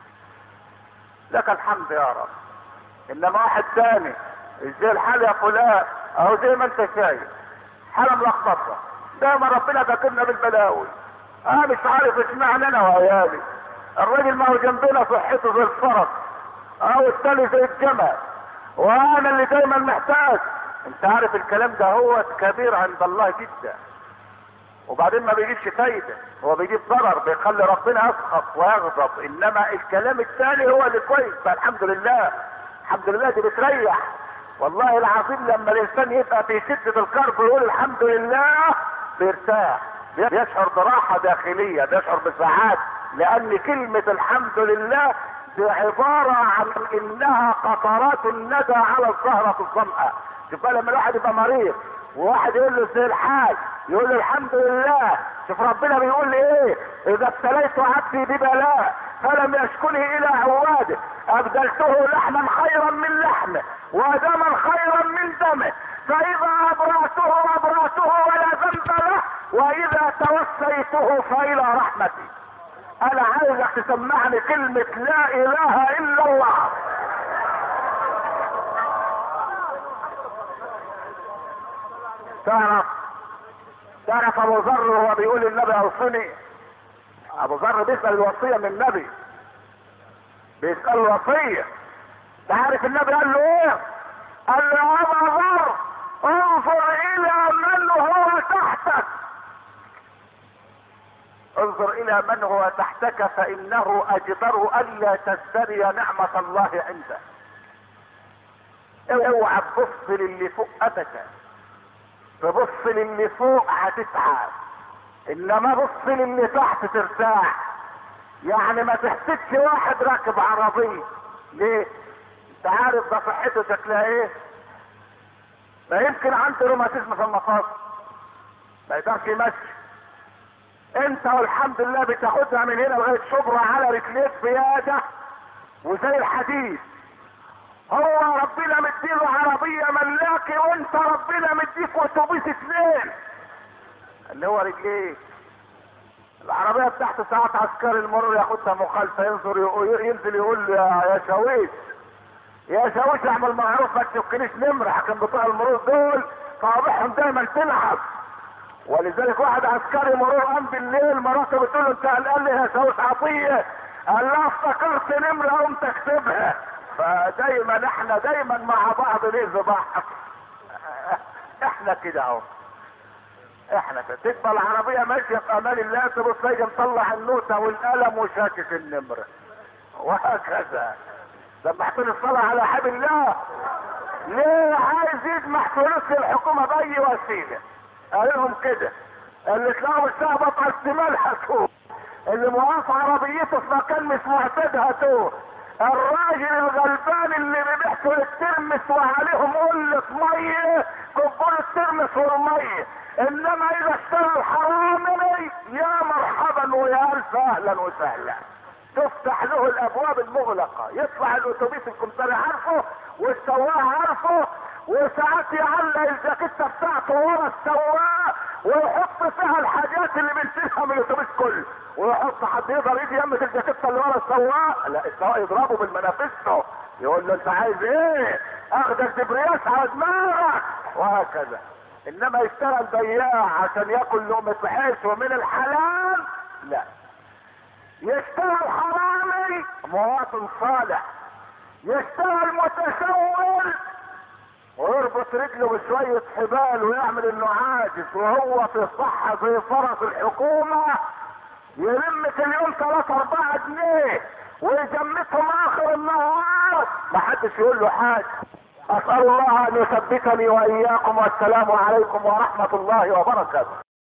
لك الحمد يا رب. انما واحد تاني: ازاي الحال يا فلان؟ اهو زي ما انت شايف حالة ملخبطة، دايما ربنا كاتبنا بالبلاوي. انا مش عارف اشمعنى انا وعيالي، الراجل ما هو جنبنا صحته زي الفرس او التاني زي الجمل، وانا اللي دايما محتاج. انت عارف الكلام ده هو كبير عند الله جدا، وبعدين ما بيجيبش فايدة، هو بيجيب ضرر، بيخلي ربنا يسخط ويغضب. انما الكلام الثاني هو اللي كويس. فالحمد لله الحمد لله دي بتريح والله العظيم. لما الانسان يبقى في شدة الكرب ويقول الحمد لله بيرتاح، بيشعر براحة داخلية، بيشعر بسعادة، لان كلمة الحمد لله دي عبارة عن انها قطرات الندى على الزهرة الظمأة. شوف بقى لما الواحد يبقى مريض وواحد يقول له زي الحاج يقول له الحمد لله، شوف ربنا بيقول لي ايه: اذا ابتليت عبدي ببلاء فلم يشكني الى عواده ابدلته لحما خيرا من لحمه ودما خيرا من دمه، فاذا ابرأته ابرأته ولا ذنب له، واذا توفيته فالى رحمتي. انا عايزك تسمعني كلمة لا اله الا الله. تعرف تعرف ابو ذر وهو بيقول النبي اوصني، ابو ذر بيسأل الوصية من النبي، بيسأل الوصية. تعرف النبي قال له ايه؟ قال له يا ابا ذر انظر الى من هو تحتك، انظر الى من هو تحتك فانه اجدر الا تزدري نعمة الله عنده. اوعى تبص للي فوق ابدا، تبص للي فوق هتتعب، انما بص للي تحت ترتاح. يعني ما تحسدش واحد راكب عربية، ليه؟ انت عارف ده صحته شكلها ايه؟ ما يمكن عنده روماتيزم في المفاصل ما يقدرش يمشي، انت والحمد لله بتاخدها من هنا لغايه شبرا على رجليك بياده وزي الحديد. هو ربنا مديله عربيه ملاكي وانت ربنا مديك اتوبيس اثنين اللي هو رجليك. العربيه بتاعته ساعات عسكري المرور ياخدها مخالفه، ينظر يقول ينزل يقول له يا شاويش يا شاويش اعمل معروف ما تشكنيش نمره، حكم بتوع المرور دول صوابعهم دايما تلعب. ولذلك واحد عسكري مرور قام بالليل مراته بتقول له انت قال لي يا شاويش عطيه، قال لها افتكرت نمره قمت اكتبها. فدايما احنا دايما مع بعض ليه بعض، احنا كده اهو، احنا كده تبقى العربيه ماشيه في امان الله تبص تيجي مطلع النوته والقلم وشاكك النمره وهكذا. سمحتوا الصلاه على حبل الله. ليه عايز يجمع فلوس الحكومه باي وسيله؟ قال لهم كده اللي تلاقوا الساعه بطل الشمال هاتوه، اللي موقف عربيته في مكان مش معتاد هاتوه، الراجل الغلبان اللي بيبيعته الترمس وعليهم قلة ميه كبوا الترمس والميه. انما اذا اشترى الحرامي يا مرحبا ويا الف اهلا وسهلا، تفتح له الابواب المغلقه، يطلع الاتوبيس الكمثري عارفه والسواق عارفه، وساعات يعلق الجاكيته بتاعته ورا السواق ويحط فيها الحاجات اللي بنشيلها من الاتوبيس كله، ويحط حد يقدر يجي يمة الجاكيته اللي ورا السواق، لا السواق يضربه بالمنافسه، يقول له انت عايز ايه؟ اخدك دبرياس على دماغك، وهكذا. انما يشتغل بياع عشان ياكل لقمة عيش ومن الحلال، لا. يشتغل حرامي مواطن صالح، يشتغل متسول ويربط رجله بشوية حبال ويعمل انه عاجز وهو في الصحة زي فرس الحكومة، يلم في اليوم ثلاثة اربعة جنيه ويجمسهم اخر النهار، محدش يقول له حاجة. اسأل الله ان يثبتني واياكم، والسلام عليكم ورحمة الله وبركاته.